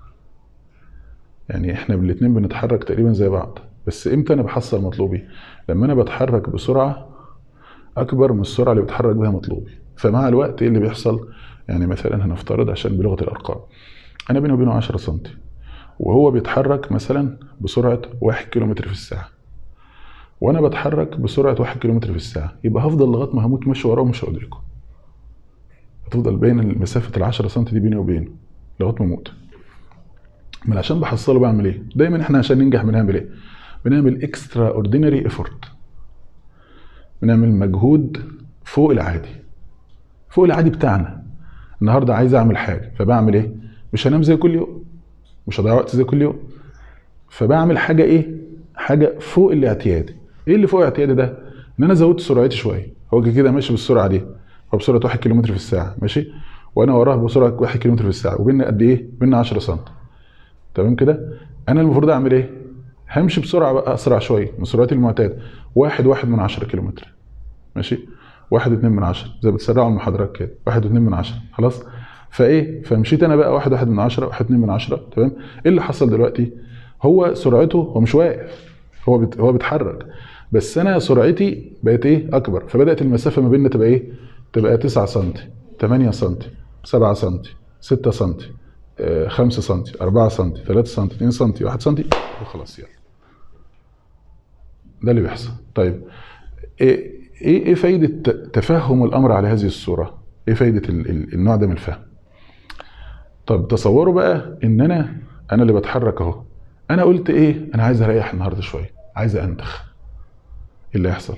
يعني احنا الاثنين بنتحرك تقريبا زي بعض، بس امتى انا بحصل مطلوبي؟ لما انا بتحرك بسرعه اكبر من السرعه اللي بتحرك بها مطلوبي. فمع الوقت ايه اللي بيحصل؟ يعني مثلا هنفترض عشان بلغه الارقام انا بيني وبينه 10 سم، وهو بيتحرك مثلا بسرعه 1 كيلومتر في الساعه، وانا بتحرك بسرعه 1 كيلومتر في الساعه، يبقى هفضل لغايه ما هموت ماشي وراه ومش هدركه. هتفضل بين مسافه ال 10 سم دي بيني وبينه لغايه ما اموت. من عشان بحصله بعمل ايه؟ دايما احنا عشان ننجح بنعمل ايه؟ بنعمل اكسترا اوردينري ايفورت، بنعمل مجهود فوق العادي، فوق العادي بتاعنا. النهارده عايز اعمل حاجه فبعمل ايه؟ مش هنام زي كل يوم، مش هضيع وقت زي كل يوم، فبعمل حاجه ايه؟ حاجه فوق الاعتيادي. ايه اللي فوق الاعتيادي ده؟ ان انا زودت سرعتي شويه. هو كده ماشي بالسرعه دي، هو بسرعه 1 كيلومتر في الساعه ماشي، وانا وراه بسرعه 1 كيلومتر في الساعه، وبيننا قد ايه؟ بيننا 10 سم. تمام كده؟ انا المفروض اعمل ايه؟ همشي بسرعه بقى اسرع شويه من سرعتي المعتاده، 1.1 كيلومتر ماشي، 1.2 زي بتسرعوا المحاضرات كده، 1.2 خلاص. فايه؟ فمشيت انا بقى 1.1 1.2 تمام. ايه اللي حصل دلوقتي؟ هو سرعته هو مش واقف، هو بيتحرك، بس انا سرعتي بقت ايه؟ اكبر، فبدات المسافه ما بيننا تبقى ايه؟ تبقى 9 سم، 8 سم، 7 سم، 6 سم، 5 سم، 4 سم، 3 سم، 2 سم، 1 سم، وخلاص. يلا ده اللي بيحصل. طيب ايه فايده تفهم الامر على هذه الصوره؟ ايه فايده النوع ده من الفهم؟ طب تصوروا بقى ان انا اللي بتحرك اهو، انا قلت ايه؟ انا عايز اريح النهارده شويه، عايز انتخ. ايه اللي هيحصل؟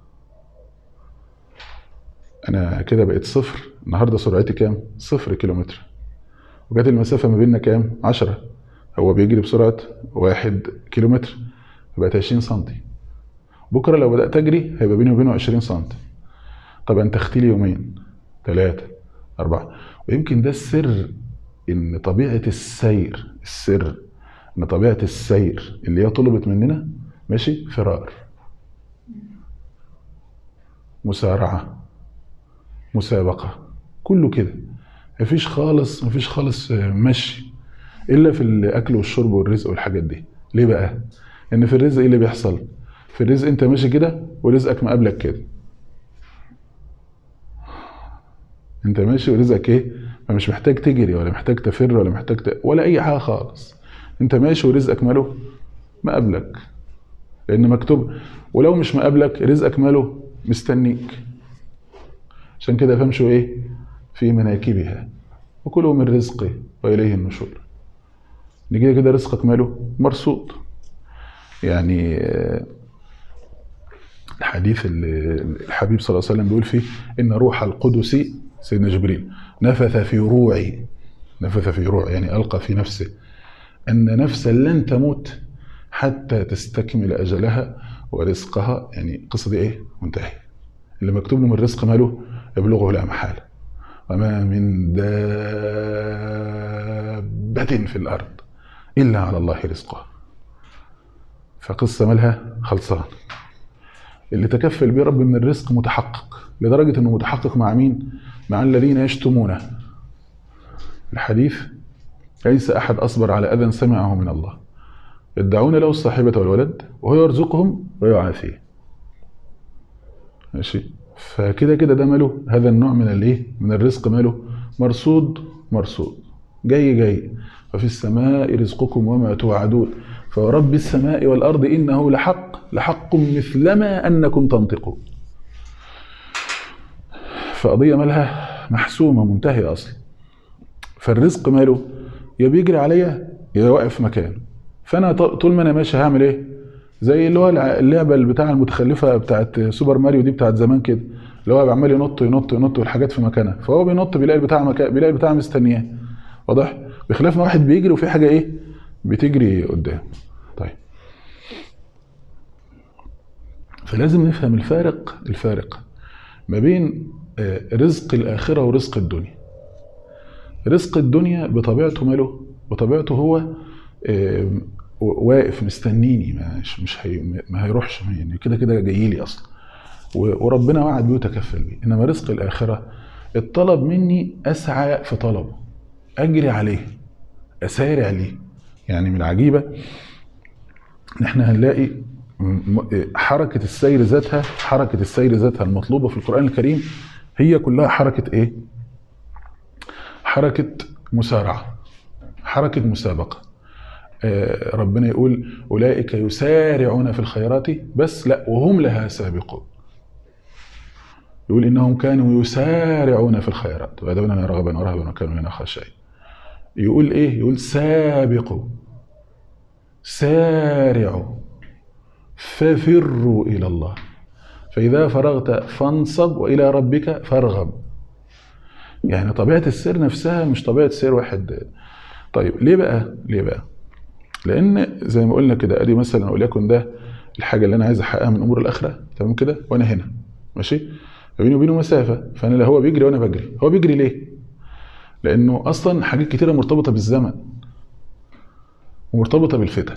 انا كده بقيت صفر، النهارده سرعتي كام؟ 0 كيلومتر، وجات المسافه ما بيننا كام؟ 10. هو بيجري بسرعه 1 كيلومتر، فبقت 20 سم. بكره لو بدات اجري هيبقى بيني وبينه 20 سم. طب انتخت لي يومين 3 4. ويمكن ده السر، ان طبيعه السر ان طبيعه السير اللي هي طلبت مننا ماشي، فرار، مسارعه، مسابقه، كله كده. مفيش خالص مشي الا في الاكل والشرب والرزق والحاجات دي. ليه بقى؟ ان في الرزق ايه اللي بيحصل؟ في الرزق انت ماشي كده ورزقك مقابلك كده، انت ماشي ورزقك ايه؟ فمش محتاج تجري ولا محتاج تفر ولا محتاج ولا اي حاجه خالص، انت ماشي ورزقك ماله؟ مقابلك، لان مكتوب. ولو مش مقابلك رزقك ماله؟ مستنيك. عشان كده فامشوا ايه؟ في مناكبها وكلوا من رزقه واليه النشور. نيجي كده رزقك ماله؟ مرصود. يعني الحديث اللي الحبيب صلى الله عليه وسلم بيقول فيه ان روح القدس سيدنا جبريل نفث في روعي، يعني ألقى في نفسه أن نفسا لن تموت حتى تستكمل أجلها ورزقها. يعني القصة دي إيه؟ منتهي. اللي مكتوب له من الرزق ماله؟ يبلغه لا محالة. وما من دابة في الأرض إلا على الله رزقها. فقصة مالها خلصان. اللي تكفل بيه رب من الرزق متحقق، لدرجة أنه متحقق مع مين؟ مع الذين يشتمونه. الحديث ليس أحد أصبر على أذى سمعه من الله يدعون له الصاحبة والولد وهو يرزقهم ويعافيه. ماشي. فكده ده ماله؟ هذا النوع من الايه؟ من الرزق ماله؟ مرصود جاي. وفي السماء رزقكم وما توعدون فورب السماء والأرض إنه لحق مثلما أنكم تنطقون. فقضية مالها محسومة منتهية أصلا. فالرزق ماله؟ يا بيجري عليا يا واقف في مكانه. فأنا طول ما أنا ماشي هعمل إيه؟ زي اللي هو اللعبة اللي بتاع المتخلفة بتاعت سوبر ماريو دي بتاعت زمان كده، اللي هو عمال ينط ينط ينط والحاجات في مكانها، فهو بينط بيلاقي البتاع بيلاقي البتاع مستنياه. واضح؟ بخلاف ما واحد بيجري وفي حاجه ايه بتجري قدام. طيب فلازم نفهم الفارق ما بين رزق الاخره ورزق الدنيا. رزق الدنيا بطبيعته ماله؟ بطبيعته هو واقف مستنيني، ما هيروحش، يعني كده كده جاي لي اصلا، وربنا وعد بيه وتكفل بيه. انما رزق الاخره الطلب مني اسعى في طلبه، اجري عليه، اسارع ليه. يعني من العجيبه ان احنا هنلاقي حركه السير ذاتها المطلوبه في القران الكريم هي كلها حركه ايه؟ حركه مسارعه، حركه مسابقه. ربنا يقول اولئك يسارعون في الخيرات، بس لا وهم لها سابقون. يقول انهم كانوا يسارعون في الخيرات ويدعوننا رغبا ورهبا وكانوا لنا خاشعين. يقول ايه؟ يقول سابقوا، سارعوا، ففروا الى الله، فاذا فرغت فانصب والى ربك فارغب. يعني طبيعه السير نفسها مش طبيعه سير واحد. طيب ليه بقى؟ لان زي ما قلنا كده، ادي مثلا وليكن ده الحاجه اللي انا عايز احققها من امور الاخره، تمام كده، وانا هنا ماشي، بيني وبينه مسافه، فانا لا هو بيجري وانا بجري. هو بيجري ليه؟ لانه اصلا حاجات كتيره مرتبطه بالزمن ومرتبطه بالفتن.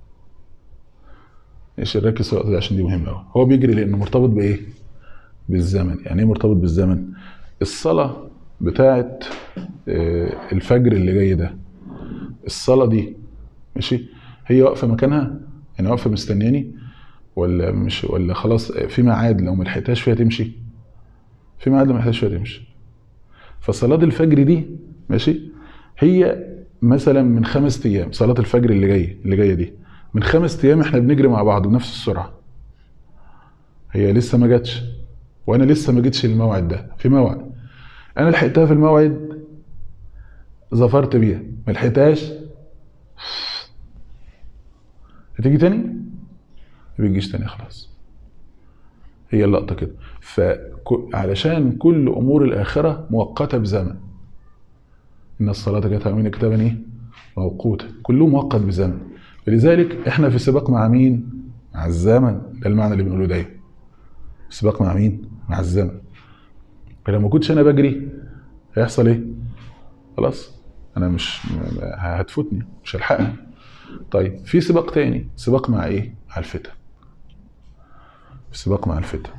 ايش نركز في النقطه دي عشان دي مهمه قوي. هو بيجري لانه مرتبط بايه؟ بالزمن. يعني ايه مرتبط بالزمن؟ الصلاه بتاعه الفجر اللي جاي ده، الصلاه دي ماشي، هي واقفه مكانها؟ يعني واقفه مستنياني ولا مش، ولا خلاص في ميعاد لو ما لحقتهاش فيها تمشي؟ في ميعاد لو ما لحقتهاش فيها تمشي. فصلاه الفجر دي ماشي، هي مثلا من 5 ايام، صلاه الفجر اللي جايه دي من 5 ايام احنا بنجري مع بعض بنفس السرعه. هي لسه ما جاتش وانا لسه ما جيتش الموعد ده، في موعد انا لحقتها في الموعد ظفرت بيها، ما لحقتهاش هتيجي تاني؟ ما بيجيش تاني خلاص. هي اللقطه كده. فعلشان كل امور الاخره مؤقته بزمن، ان الصلاه كانت على يمين كتابا ايه؟ موقوته، كله مؤقت بزمن. فلذلك احنا في سباق مع مين؟ مع الزمن. ده المعنى اللي بنقوله دايما، سباق مع مين؟ مع الزمن. فلما كنتش انا بجري هيحصل ايه؟ خلاص انا مش هتفوتني، مش هلحقها. طيب في سباق تاني، سباق مع ايه؟ مع الفتن. سباق مع الفتن.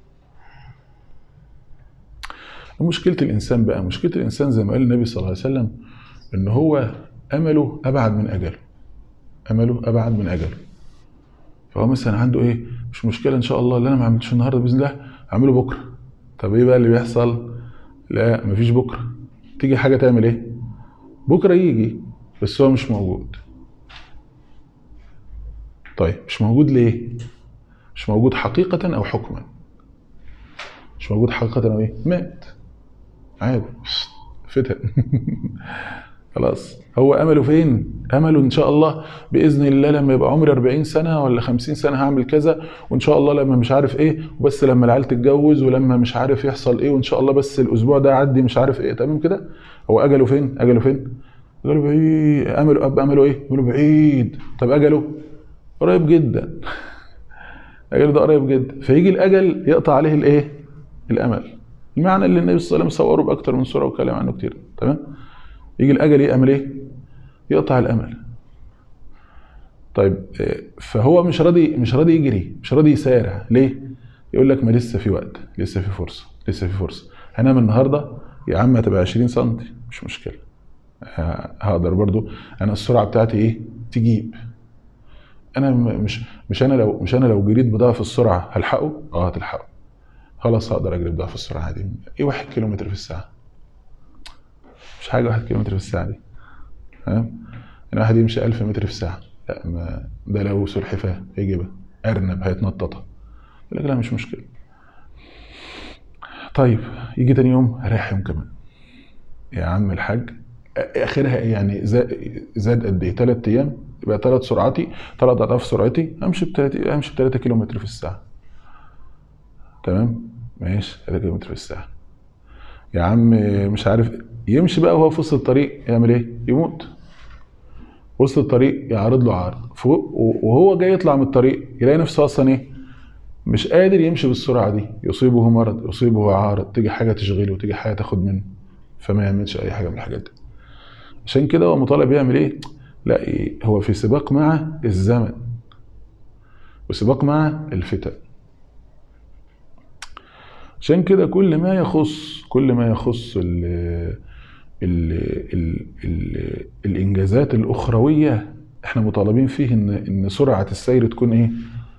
ومشكله الانسان بقى، مشكله الانسان زي ما قال النبي صلى الله عليه وسلم ان هو امله ابعد من اجله. امله ابعد من اجله. فهو مثلا عنده ايه؟ مش مشكله ان شاء الله اللي انا ما عملتش النهارده باذن الله اعمله بكره. طب ايه بقى اللي بيحصل؟ لا مفيش بكره. تيجي حاجه تعمل ايه؟ بكره يجي بس هو مش موجود. طيب مش موجود ليه؟ مش موجود حقيقه او حكما. مش موجود حقيقه او ايه؟ مات عادي، فتن. خلاص. هو امله فين؟ امله ان شاء الله باذن الله لما يبقى عمري 40 سنه ولا 50 سنه هعمل كذا، وان شاء الله لما مش عارف ايه، وبس لما العيال تتجوز، ولما مش عارف يحصل ايه، وان شاء الله بس الاسبوع ده يعدي مش عارف ايه. تمام كده؟ هو اجله فين؟ اجله فين؟ اجله بعيد. امله ايه؟ امله بعيد. طب اجله قريب جدا. اجله ده قريب جدا. فيجي الاجل يقطع عليه الايه؟ الامل. المعنى اللي النبي صلى الله عليه وسلم صوره باكثر من صوره وكلام عنه كتير. تمام؟ يجي الاجل يعمل ايه؟ يقطع الامل. طيب فهو مش راضي يجري، مش راضي يسارع. ليه؟ يقول لك ما لسه في وقت، لسه في فرصه، لسه في فرصه. هنام النهارده يا عم هتبقى 20 سم مش مشكله، هقدر برضو انا السرعه بتاعتي ايه؟ تجيب. انا مش انا لو جريت بضعف السرعه هلحقه؟ هتلحقه. خلاص هقدر اجري بضعف السرعه عادي. ايه 1 كيلومتر في الساعه؟ مش حاجه 1 كيلومتر في الساعه دي. تمام؟ يعني واحد يمشي 1000 متر في الساعه، لا ما ده لو سلحفاه هيجيبها، ارنب هيتنططها. يقول لك لا مش مشكله. طيب يجي تاني يوم رايح يوم كمان. يا عم الحاج اخرها ايه يعني؟ زاد قد ايه؟ 3 ايام يبقى 3 سرعتي، 3 اضعاف سرعتي، امشي ب 3 كيلومتر في الساعه. تمام؟ ماشي 3 كيلومتر في الساعة. يا عم مش عارف يمشي بقى وهو في وسط الطريق يعمل ايه؟ يموت. وسط الطريق يعرض له عارض فوق، وهو جاي يطلع من الطريق يلاقي نفسه اصلا ايه؟ مش قادر يمشي بالسرعة دي، يصيبه مرض، يصيبه عارض، تيجي حاجة تشغله، تيجي حاجة تاخد منه، فما يعملش اي حاجة من الحاجات دي. عشان كده هو مطالب يعمل ايه؟ لا إيه؟ هو في سباق مع الزمن وسباق مع الفتن. عشان كده كل ما يخص ال الانجازات الاخرويه احنا مطالبين فيه ان سرعه السير تكون ايه؟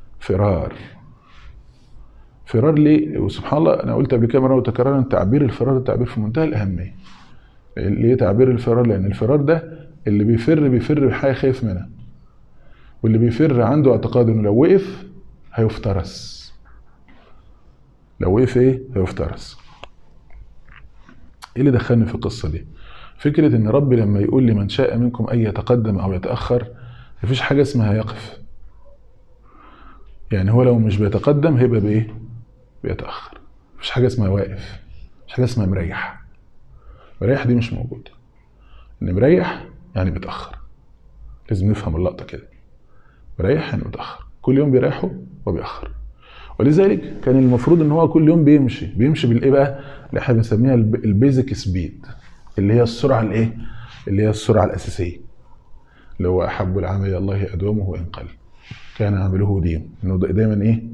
فرار ليه؟ وسبحان الله انا قلت قبل كده مره وتكررا تعبير الفرار تعبير في منتهى الاهميه. ليه تعبير الفرار؟ لان الفرار ده اللي بيفر بحاجه خايف منها، واللي بيفر عنده اعتقاد انه لو وقف هيفترس. لو وقف ايه؟ هيفترس. ايه اللي دخلني في القصه دي؟ فكره ان ربي لما يقول لمن شاء منكم ان يتقدم او يتاخر، مفيش حاجه اسمها يقف. يعني هو لو مش بيتقدم هيبقى بايه؟ بيتاخر. مفيش حاجه اسمها واقف، مفيش حاجه اسمها مريح. مريح دي مش موجوده. ان مريح يعني بيتاخر. لازم نفهم اللقطه كده. مريح يعني متاخر، كل يوم بيريحه وبيأخر. ولذلك كان المفروض ان هو كل يوم بيمشي بالايه بقى؟ اللي احنا بنسميها البيزك سبيد، اللي هي السرعه الايه؟ اللي هي السرعه الاساسيه، اللي هو احب العمل الى الله ادومه وان قل كان عمله ديم، انه دايما ايه؟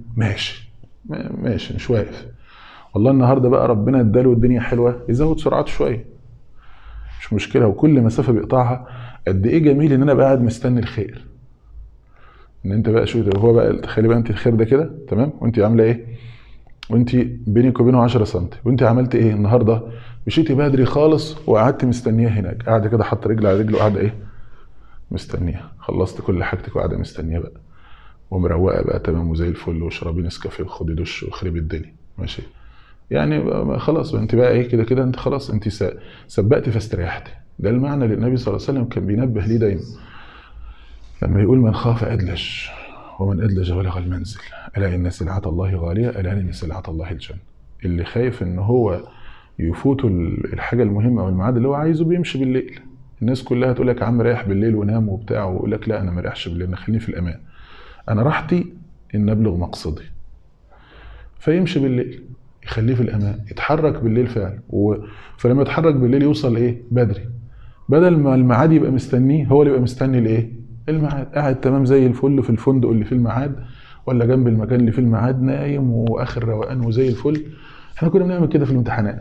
ماشي مش واقف. والله النهارده بقى ربنا اداله الدنيا حلوه يزود سرعته شويه، مش مشكله، وكل مسافه بيقطعها قد ايه جميل ان انا بقى قاعد مستني الخير. ان انت بقى شو هو بقى، تخيلي بقى انت الخير ده كده تمام، وانت عامله ايه؟ وانت بينك وبينه 10 سم، وانت عملت ايه النهارده؟ مشيتي بدري خالص وقعدت مستنيه هناك، قاعده كده حاطه رجل على رجل وقاعده ايه؟ مستنيها. خلصت كل حاجتك وقاعده مستنيه بقى، ومروقه بقى تمام وزي الفل، واشربي نسكافيه وخدي دش وخربي الدنيا ماشي. يعني خلاص انت بقى ايه كده كده، انت خلاص انت سبقتي فاستريحتي. ده المعنى اللي النبي صلى الله عليه وسلم كان بينبه ليه دايما لما يقول من خاف أدلج ومن أدلج بلغ المنزل ألا إن سلعة الله غالية ألا إن سلعة الله الجنة. اللي خايف إن هو يفوته الحاجة المهمة أو الميعاد اللي هو عايزه بيمشي بالليل. الناس كلها تقول لك عم ريح بالليل ونام وبتاع، ويقول لك لا أنا ما ريحش بالليل، أنا خليني في الأمان، أنا راحتي إن أبلغ مقصدي. فيمشي بالليل، يخليه في الأمان، يتحرك بالليل فعلا. فلما يتحرك بالليل يوصل إيه؟ بدري، بدل ما الميعاد يبقى مستنيه هو اللي يبقى مستني الإيه؟ الميعاد. قاعد تمام زي الفل في الفندق اللي فيه الميعاد، ولا جنب المكان اللي فيه الميعاد، نايم واخر روقان وزي الفل. احنا كنا بنعمل كده في الامتحانات،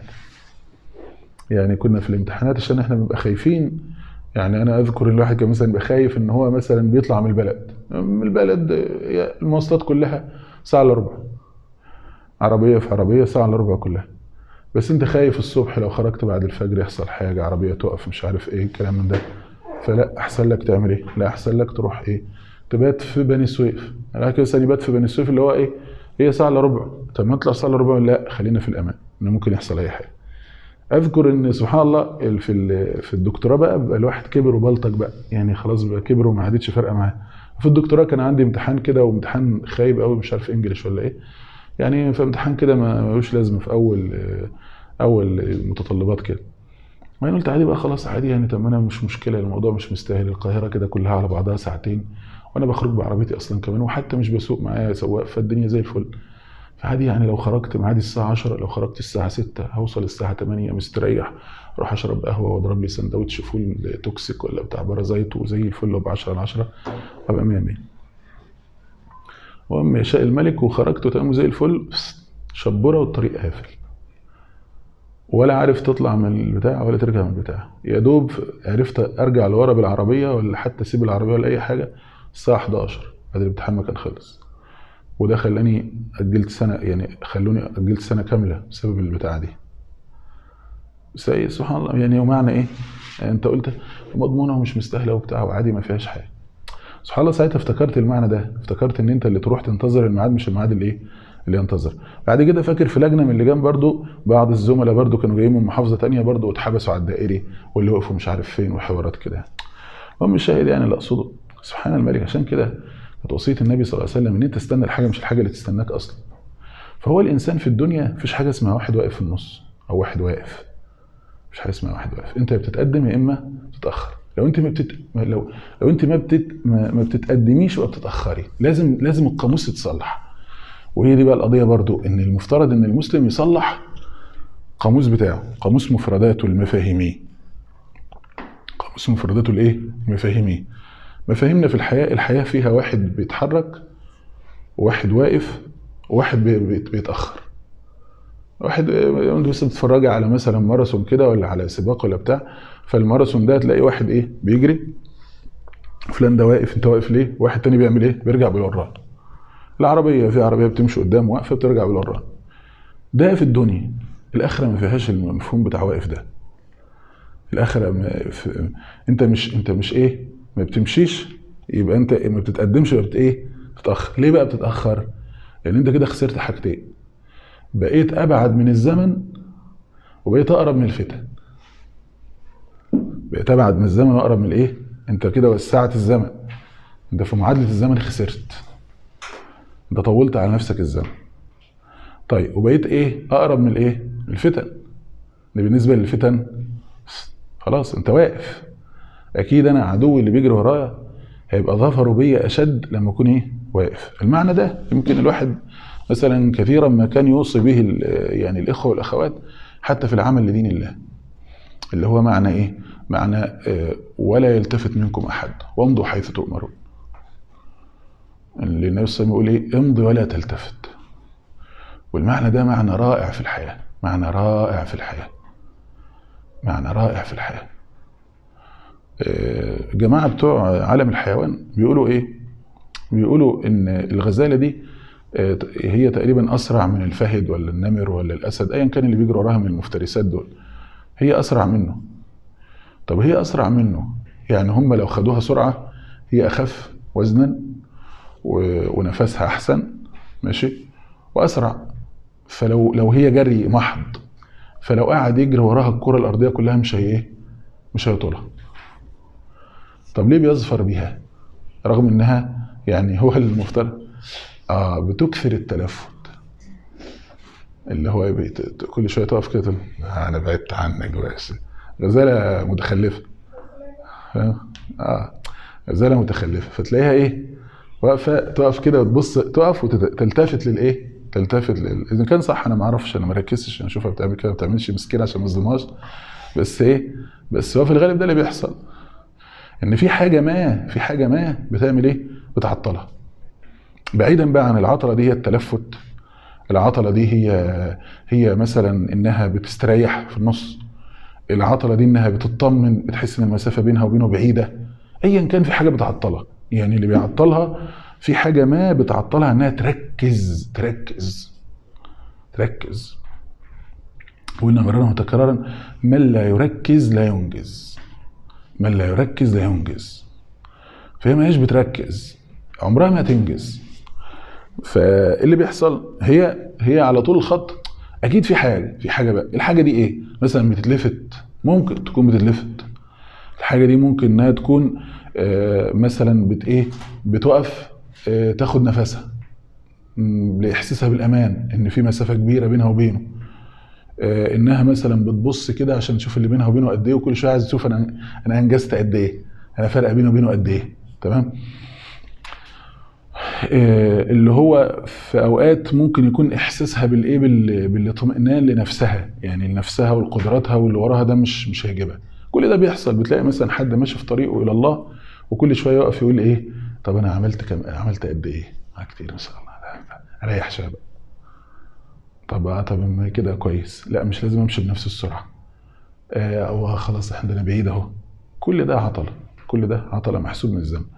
يعني كنا في الامتحانات عشان احنا بنبقى خايفين. يعني انا اذكر ان الواحد كان مثلا بيبقى خايف ان هو مثلا بيطلع من البلد المواصلات كلها ساعه الا ربع، عربيه في عربيه ساعه الا ربع كلها، بس انت خايف الصبح لو خرجت بعد الفجر يحصل حاجه، عربيه تقف، مش عارف ايه الكلام من ده. فلا احسن لك تعمل ايه؟ لا احسن لك تروح ايه؟ تبات في بني سويف. انا كده مثلا يبات في بني سويف اللي هو ايه؟ هي ساعه الا ربع. طب ما نطلع ساعه الا ربع؟ لا خلينا في الامان، ان ممكن يحصل اي حاجه. اذكر ان سبحان الله في الدكتوراه بقى الواحد كبر وبلطج بقى، يعني خلاص بقى كبر وما عادتش فارقه معاه. في الدكتوراه كان عندي امتحان كده، وامتحان خايب قوي، مش عارف انجليش ولا ايه، يعني في امتحان كده ما ملوش لازمه في اول المتطلبات كده. وانا قلت عادي بقى خلاص عادي، يعني طب انا مش مشكله، الموضوع مش مستاهل، القاهره كده كلها على بعضها ساعتين، وانا بخرج بعربيتي اصلا كمان، وحتى مش بسوق معايا سواق، فالدنيا زي الفل. فعادي يعني لو خرجت معادي الساعه 10، لو خرجت الساعه 6 هوصل الساعه 8 مستريح، اروح اشرب قهوه واضرب لي سندوتش فول توكسيك ولا بتاع بارازايت وزي الفل، وب 10/10 ابقى 100. المهم يشاء الملك وخرجت وتمام زي الفل، شبوره والطريق قافل، ولا عارف تطلع من البتاع ولا ترجع من البتاع. يا دوب عرفت ارجع لورا بالعربيه، ولا حتى اسيب العربيه ولا اي حاجه، الساعه 11 بعد الامتحان ما كان خلص. وده خلاني اجلت سنه، يعني خلوني اجلت سنه كامله بسبب البتاع دي. سبحان الله، يعني ومعنى ايه؟ يعني انت قلت مضمونه ومش مستاهله وبتاع وعادي ما فيهاش حاجه. سبحان الله ساعتها افتكرت المعنى ده، افتكرت ان انت اللي تروح تنتظر الميعاد مش الميعاد اللي ينتظر. بعد كده فاكر في لجنه من اللجان برضو بعض الزملاء برضو كانوا جايين من محافظه تانية برضو واتحبسوا على الدائري، واللي وقفوا مش عارف فين وحوارات كده. المهم الشاهد يعني اللي اقصده سبحان الملك. عشان كده كانت وصيه النبي صلى الله عليه وسلم ان انت تستنى الحاجه مش الحاجه اللي تستناك اصلا. فهو الانسان في الدنيا مفيش حاجه اسمها واحد واقف في النص او واحد واقف، مفيش حاجه اسمها واحد واقف. انت بتتقدم يا اما بتتاخر. لو انت لو انت ما بتتقدميش يبقى بتتاخري. لازم القاموس يتصلح. وهي دي بقى القضيه برضو، ان المفترض ان المسلم يصلح قاموس بتاعه، قاموس مفرداته المفاهيميه، قاموس مفرداته الايه؟ المفاهيميه. مفاهيمنا في الحياه فيها واحد بيتحرك وواحد واقف وواحد بيتاخر. واحد انت بس بتتفرجي على مثلا ماراثون كده ولا على سباق ولا بتاع، فالماراثون ده تلاقي واحد ايه؟ بيجري، فلان ده واقف، انت واقف ليه؟ واحد تاني بيعمل ايه؟ بيرجع بالوران. العربيه، في عربيه بتمشي قدام واقفه بترجع بالوران. ده في الدنيا. الاخره ما فيهاش المفهوم بتاع واقف ده. الاخره انت مش ايه؟ ما بتمشيش يبقى انت ما بتتقدمش، يبقى ايه؟ بتتاخر. ليه بقى بتتاخر؟ لان انت كده خسرت حاجتين، بقيت ابعد من الزمن وبقيت اقرب من الفتن. بقيت ابعد من الزمن واقرب من الايه؟ انت كده وسعت الزمن، انت في معادله الزمن خسرت، انت طولت على نفسك الزمن. طيب وبقيت ايه؟ اقرب من الايه؟ الفتن. اللي بالنسبه للفتن خلاص انت واقف. اكيد انا عدوي اللي بيجري ورايا هيبقى ظفره بيا اشد لما اكون ايه؟ واقف. المعنى ده يمكن الواحد مثلا كثيرا ما كان يوصي به يعني الاخوه والاخوات حتى في العمل لدين الله، اللي هو معنى ايه؟ معنى ولا يلتفت منكم احد وامضوا حيث تؤمرون. اللي النبي صلى الله عليه وسلم يقول ايه؟ امضي ولا تلتفت. والمعنى ده معنى رائع في الحياه، معنى رائع في الحياه، معنى رائع في الحياه. جماعه بتوع عالم الحيوان بيقولوا ايه؟ بيقولوا ان الغزاله دي هي تقريبا اسرع من الفهد ولا النمر ولا الاسد، ايا كان اللي بيجري وراها من المفترسات دول، هي اسرع منه. طب هي اسرع منه يعني هم لو خدوها سرعه هي اخف وزنا ونفسها احسن، ماشي، واسرع. فلو هي جري محض، فلو قاعد يجري وراها الكره الارضيه كلها مش هيطولها. طب ليه بيظفر بيها رغم انها يعني هو المفترض بتكثر التلفت، اللي هو كل شويه تقف كده انا بعدت عنك بس. غزاله متخلفه، غزاله متخلفه، فتلاقيها ايه؟ واقفه، تقف كده وتبص، تقف وتلتفت للايه؟ اذا كان صح انا ما اعرفش، انا ما ركزتش، انا اشوفها بتعمل كده ما بتعملش مسكينه عشان ما اظلمهاش، بس ايه؟ بس هو في الغالب ده اللي بيحصل، ان في حاجه ما بتعمل ايه؟ بتعطلها. بعيدا بقى عن العطله دي هي التلفت، العطله دي هي مثلا انها بتستريح في النص، العطله دي انها بتطمن، بتحس ان المسافه بينها وبينه بعيده. ايا كان في حاجه بتعطلها، يعني اللي بيعطلها في حاجه ما بتعطلها انها تركز. قلنا مرارا متكررا من لا يركز لا ينجز، من لا يركز لا ينجز. فهي ما هيش بتركز، عمرها ما تنجز. فاللي بيحصل هي على طول الخط. اكيد في حاجه بقى. الحاجه دي ايه؟ مثلا بتتلفت، ممكن تكون بتتلفت. الحاجه دي ممكن انها تكون مثلا بتوقف تاخد نفسها لاحساسها بالامان، ان في مسافه كبيره بينها وبينه. انها مثلا بتبص كده عشان تشوف اللي بينها وبينه قد ايه، وكل شويه عايز تشوف انا انجزت قد ايه، انا فرق بيني وبينه قد ايه. تمام؟ اللي هو في اوقات ممكن يكون احساسها بالاطمئنان لنفسها، يعني لنفسها والقدراتها واللي وراها ده مش هيجيبها. كل ده بيحصل. بتلاقي مثلا حد ماشي في طريقه الى الله وكل شويه يقف يقول ايه؟ طب انا عملت قد ايه؟ كتير ان شاء الله، اريح شويه بقى. طب ما كده كويس، لا مش لازم امشي بنفس السرعه، او خلاص احنا بعيد اهو. كل ده عطله محسوب من الزمن.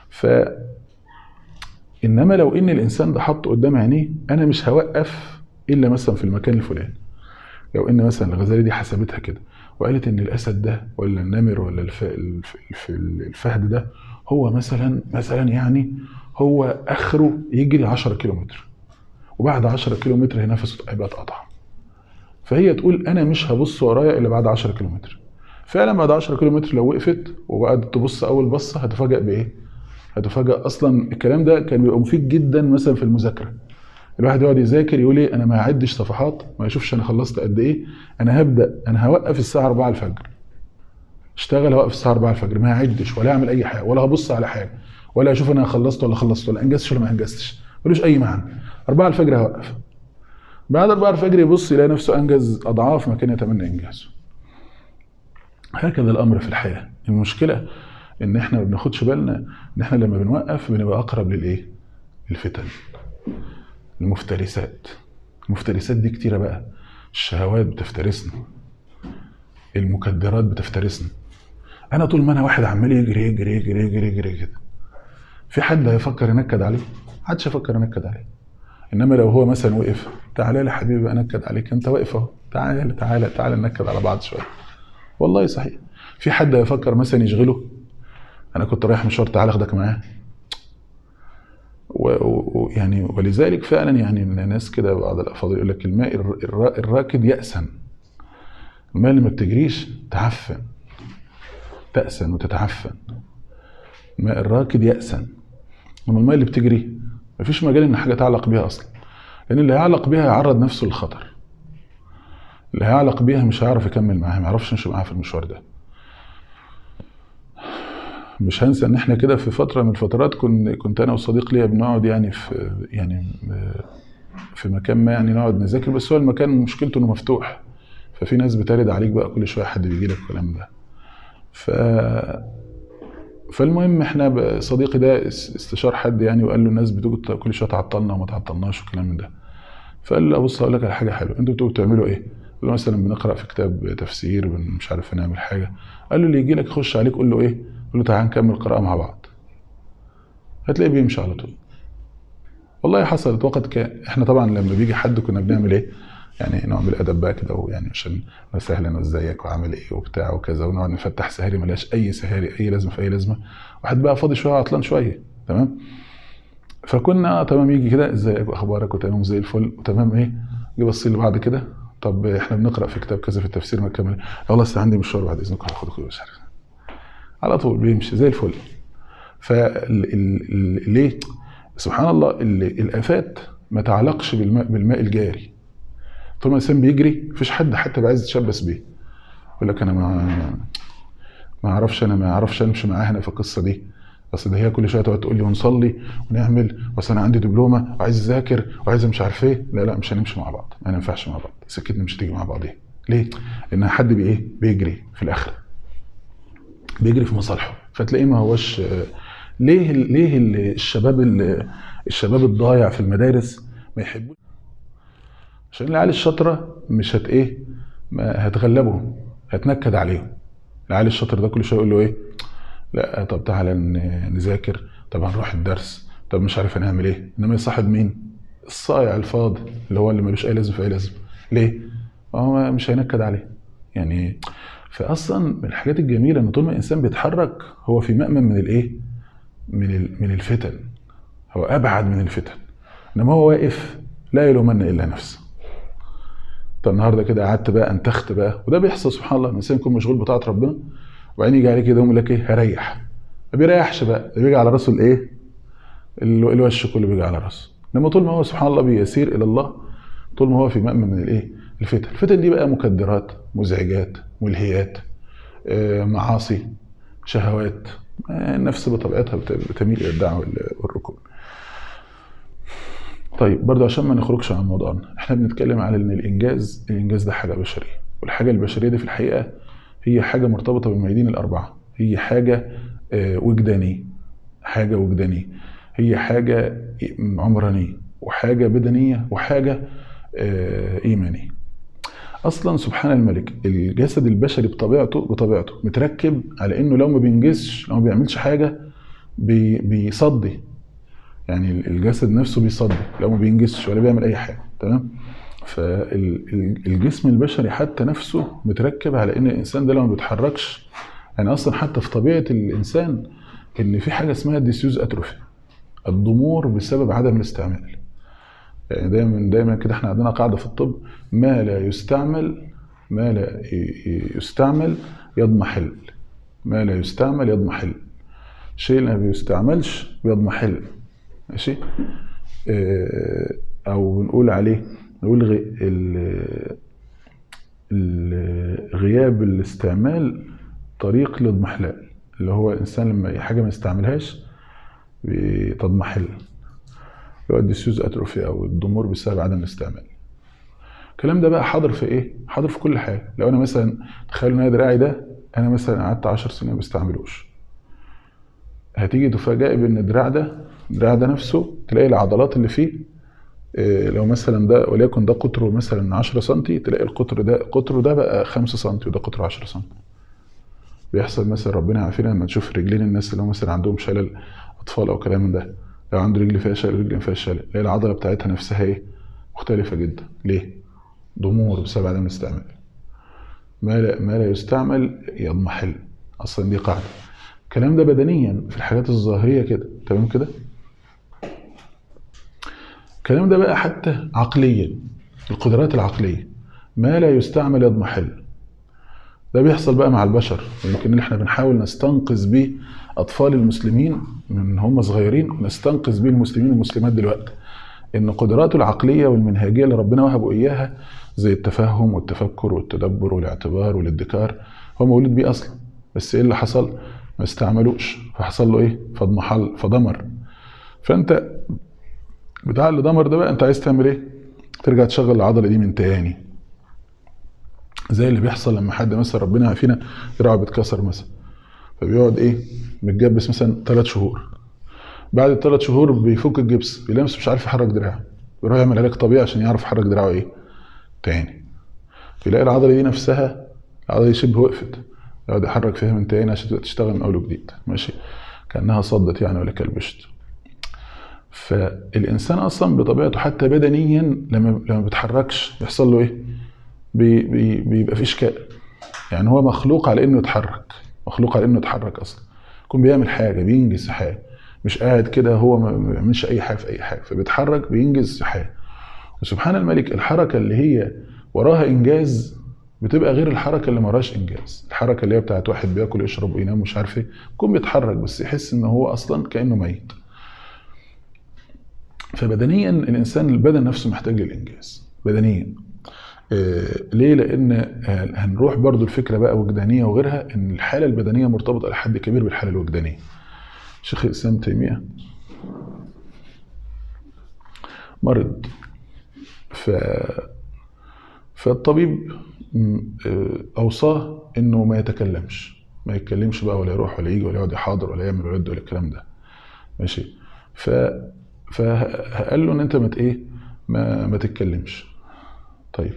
انما لو ان الانسان ده حط قدام عينيه انا مش هوقف الا مثلا في المكان الفلاني، لو ان مثلا الغزاله دي حسبتها كده وقالت ان الاسد ده ولا النمر ولا الفهد ده هو مثلا يعني هو اخره يجري 10 كيلومتر، وبعد 10 كيلومتر نفسه هيبقى اتقطع، فهي تقول انا مش هبص ورايا الا بعد 10 كيلومتر. فعلا بعد 10 كيلومتر لو وقفت وبعد تبص اول بصه هتفاجئ بايه؟ هتفاجئ اصلا الكلام ده كان بيبقى مفيد جدا مثلا في المذاكره، الواحد يقعد يذاكر يقول ايه، انا ما اعدش صفحات، ما اشوفش انا خلصت قد ايه، انا هوقف الساعه 4 الفجر، اشتغل هوقف الساعه 4 الفجر، ما اعدش ولا اعمل اي حاجه ولا هبص على حاجه ولا اشوف انا خلصت ولا خلصت ولا انجزتش ولا ما انجزتش، ملوش اي معنى. 4 الفجر هوقف. بعد 4 الفجر يبص يلاقي نفسه انجز اضعاف ما كان يتمنى انجازه. هكذا الامر في الحياه. المشكله ان احنا ما بناخدش بالنا ان احنا لما بنوقف بنبقى اقرب للايه؟ الفتن، المفترسات. المفترسات دي كتيره بقى، الشهوات بتفترسنا، المكدرات بتفترسنا. انا طول ما انا واحد عمال يجري يجري يجري يجري يجري كده، في حد هيفكر ينكد عليه؟ محدش هيفكر ينكد عليه. انما لو هو مثلا وقف، تعالى لي حبيبي انكد عليك، انت واقف اهو، تعالى تعالى تعالى ننكد على بعض شويه. والله صحيح. في حد هيفكر مثلا يشغله؟ انا كنت رايح مشوار، تعالى اخدك معاه. ويعني ولذلك فعلا يعني الناس كده بعض الافاضل يقول لك الماء الراكد يأسن. الماء اللي ما بتجريش تعفن، تأسن وتتعفن. الماء الراكد يأسن. اما الماء اللي بتجري مفيش مجال ان حاجه تعلق بيها اصلا، لان اللي هيعلق بيها يعرض نفسه للخطر. اللي هيعلق بيها مش هيعرف يكمل معاها، ما يعرفش يمشي معاها في المشوار ده. مش هنسى ان احنا كده في فتره من الفترات كنت انا وصديق ليا بنقعد يعني في مكان ما، يعني نقعد نذاكر، بس هو المكان مشكلته انه مفتوح، ففي ناس بترد عليك بقى كل شويه، حد بيجي لك الكلام ده. فالمهم احنا صديقي ده استشار حد يعني، وقال له الناس بتيجي كل شويه تعطلنا وما تعطلناش والكلام من ده. فقال له بص اقول لك على حاجه حلوه، انتوا بتيجوا بتعملوا ايه؟ قال له مثلا بنقرا في كتاب تفسير، مش عارف نعمل حاجه. قال له اللي يجي لك يخش عليك قول له ايه؟ قول له تعالى نكمل قراءه مع بعض، هتلاقيه بيمشي على طول. والله حصلت وقت كان. احنا طبعا لما بيجي حد كنا بنعمل ايه؟ يعني نوع من الادب بقى كده، ويعني عشان اهلا وازيك وعامل ايه وبتاع وكذا، ونقعد نفتح سهاري ملهاش اي سهاري اي لازمه في اي لازمه، واحد بقى فاضي شويه عطلان شويه، تمام. فكنا تمام يجي كده ازيك واخبارك وتمام زي الفل وتمام ايه، جه بص لي بعد كده، طب احنا بنقرا في كتاب كذا في التفسير ما كمل، والله لسه عندي مشوار بعد اذنك هاخد اخويا مش عارف. على طول بيمشي زي الفل. ليه؟ سبحان الله الافات ما تعلقش بالماء الجاري. طول ما الانسان بيجري مفيش حد حتى عايز يتشبث بيه، يقول لك انا ما اعرفش امشي معاها هنا في القصه دي، اصل ده هي كل شويه تقعد تقول لي ونصلي ونعمل، واصل انا عندي دبلومه وعايز اذاكر وعايز مش عارف ايه. لا مش هنمشي مع بعض، ما ينفعش مع بعض، سكتنا مش هتيجي مع بعض. ليه؟ لان حد بيجري في الاخره، بيجري في مصالحه، فتلاقيه ما هوش. ليه الشباب الضايع في المدارس ما يحبوش؟ عشان العيال الشاطره مش ما هتغلبهم، هتنكد عليهم. العيال الشاطر ده كل شويه يقول له ايه؟ لا طب تعالى نذاكر، طب هنروح الدرس، طب مش عارف هنعمل ايه. انما يصاحب مين؟ الصايع الفاضي اللي هو اللي ملوش اي لازمه في اي لازمه. ليه؟ هو مش هينكد عليه يعني. فاصلا من الحاجات الجميله ان طول ما الانسان بيتحرك هو في مأمن من الايه؟ من الفتن، هو ابعد من الفتن. انما هو واقف لا يلومن الا نفسه. طب النهارده كده قعدت بقى انتخت بقى، وده بيحصل سبحان الله، الانسان يكون مشغول بطاعه ربنا وبعدين يجي عليه كده يقول لك ايه؟ هريح. ما بيريحش بقى، بيجي على راسه الايه؟ الوش كله بيجي على راسه. انما طول ما هو سبحان الله بيسير الى الله، طول ما هو في مأمن من الايه؟ الفتن دي بقى مكدرات، مزعجات، ملهيات، معاصي، شهوات. النفس بطبيعتها بتميل الى الدعوه والركون. طيب برضه عشان ما نخرجش عن موضوعنا، احنا بنتكلم على ان الانجاز ده حاجه بشريه، والحاجه البشريه دي في الحقيقه هي حاجه مرتبطه بالميادين الاربعه. هي حاجه وجدانيه، هي حاجه عمرانيه وحاجه بدنيه وحاجه ايمانيه. اصلا سبحان الملك الجسد البشري بطبيعته متركب على انه لو ما بينجزش، لو ما بيعملش حاجه بيصدي. يعني الجسد نفسه بيصدي لو ما بينجزش ولا بيعمل اي حاجه، تمام. فالجسم البشري حتى نفسه متركب على ان الانسان ده لو ما بيتحركش، يعني اصلا حتى في طبيعه الانسان ان في حاجه اسمها ديسيوز اتروفي، الضمور بسبب عدم الاستعمال. يعني دايما كده احنا عندنا قاعده في الطب، ما لا يستعمل يضمحل. ما لا يستعمل يضمحل. الشيء اللي ما بيستعملش بيضمحل. ماشي. او بنقول عليه نقول غياب الاستعمال طريق للاضمحلال، اللي هو الانسان لما حاجه ما يستعملهاش بتضمحل، يؤدي السيوز اتروفي او الضمور بسبب عدم الاستعمال. الكلام ده بقى حاضر في ايه؟ حاضر في كل حاجه. لو انا مثلا تخيلوا ان انا دراعي ده انا مثلا قعدت 10 سنين ما بستعملوش، هتيجي تفاجئ بان الدراع ده نفسه تلاقي العضلات اللي فيه لو مثلا ده وليكن ده قطره مثلا 10 سم، تلاقي قطره ده بقى 5 سم وده قطره 10 سم. بيحصل مثلا ربنا يعافينا لما تشوف رجلين الناس اللي هم مثلا عندهم شلل اطفال او كلام من ده، لو عنده رجل فيها شلل ورجل فيها شلل، تلاقي العضله بتاعتها نفسها ايه؟ مختلفه جدا. ليه؟ ضمور بسبب عدم الاستعمال. ما لا يستعمل يضمحل، اصلا دي قاعده. الكلام ده بدنيا في الحاجات الظاهريه كده، تمام كده؟ الكلام ده بقى حتى عقليا، القدرات العقليه ما لا يستعمل يضمحل. ده بيحصل بقى مع البشر، ويمكن احنا بنحاول نستنقذ بيه اطفال المسلمين من هم صغيرين، ونستنقذ بيه المسلمين والمسلمات دلوقتي، ان قدراته العقليه والمنهجيه اللي ربنا وهبه اياها زي التفهم والتفكر والتدبر والاعتبار والادكار هو مولود بيه اصلا، بس ايه اللي حصل؟ ما استعملوش، فحصل له ايه؟ فضمحل، فضمر. فانت بتاع اللي ضمر ده بقى انت عايز تعمل ايه؟ ترجع تشغل العضله دي من تاني، زي اللي بيحصل لما حد مثلا ربنا يعافينا دراعه بيتكسر مثلا، فبيقعد ايه؟ متجبس مثلا 3 شهور، بعد ال3 شهور بيفك الجبس، بيلمس مش عارف يحرك دراعه، بيروح يعمل علاج طبيعي عشان يعرف يحرك دراعه ايه؟ تاني. يلاقي العضله دي نفسها، العضله دي شبه وقفت، يقعد يحرك فيها من تاني عشان تشتغل من اول وجديد، ماشي؟ كانها صدت يعني ولا كلبشت. فالانسان اصلا بطبيعته حتى بدنيا لما بيتحركش بيحصل له ايه؟ بيبقى في اشكال. يعني هو مخلوق على انه يتحرك، مخلوق على انه يتحرك اصلا، يكون بيعمل حاجه، بينجز حاجه، مش قاعد كده هو ما بيعملش اي حاجه في اي حاجه، فبيتحرك بينجز حاجه. وسبحان الملك الحركه اللي هي وراها انجاز بتبقى غير الحركه اللي ما وراهاش انجاز. الحركه اللي هي بتاعت واحد بياكل يشرب وينام مش عارف ايه، يكون بيتحرك بس يحس ان هو اصلا كانه ميت. فبدنيا الانسان البدن نفسه محتاج للانجاز بدنيا. ليه؟ لان هنروح برضو الفكره بقى وجدانيه وغيرها، ان الحاله البدنيه مرتبطه لحد كبير بالحاله الوجدانيه. شيخ الاسلام تيميه مرض، فالطبيب اوصاه انه ما يتكلمش، ما يتكلمش بقى ولا يروح ولا يجي ولا يقعد يحاضر ولا يعمل ولا يد ولا الكلام ده، ماشي؟ فقال له ان انت ما تتكلمش. طيب،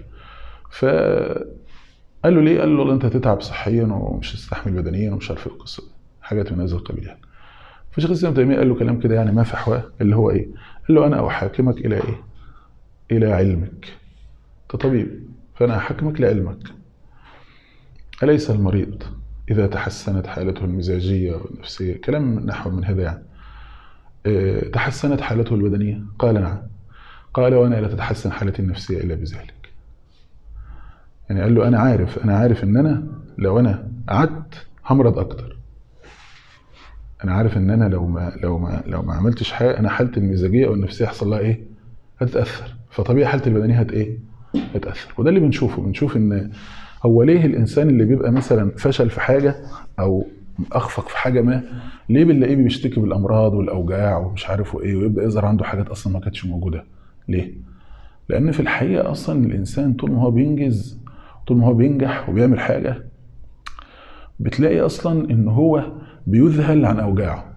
فقال له ليه؟ قال له انت هتتعب صحيا ومش هتستحمل بدنيا ومش عارف ايه القصه، حاجات من هذا القبيل يعني. فشيخ الاسلام تيميه قال له كلام كده يعني ما في حواه، اللي هو ايه؟ قال له انا احاكمك الى ايه؟ الى علمك. انت طبيب، فانا احاكمك لعلمك. اليس المريض اذا تحسنت حالته المزاجيه والنفسيه، كلام نحو من هذا يعني، تحسنت حالته البدنيه؟ قال نعم. قال وانا لا تتحسن حالتي النفسيه الا بذلك. يعني قال له انا عارف ان انا لو انا قعدت همرض اكتر. انا عارف ان انا لو ما عملتش حاجه، انا حالتي المزاجيه او النفسيه يحصل لها ايه؟ هتتاثر. فطبيعي حالتي البدنيه هتاثر. وده اللي بنشوف ان هو ليه الانسان اللي بيبقى مثلا فشل في حاجه او اخفق في حاجه ما، ليه بنلاقيه بيشتكي بالامراض والاوجاع ومش عارف ايه، ويبدا يظهر عنده حاجات اصلا ما كانتش موجوده. ليه؟ لان في الحقيقه اصلا الانسان طول ما هو بينجز، طول ما هو بينجح وبيعمل حاجه، بتلاقي اصلا ان هو بيذهل عن اوجاعه.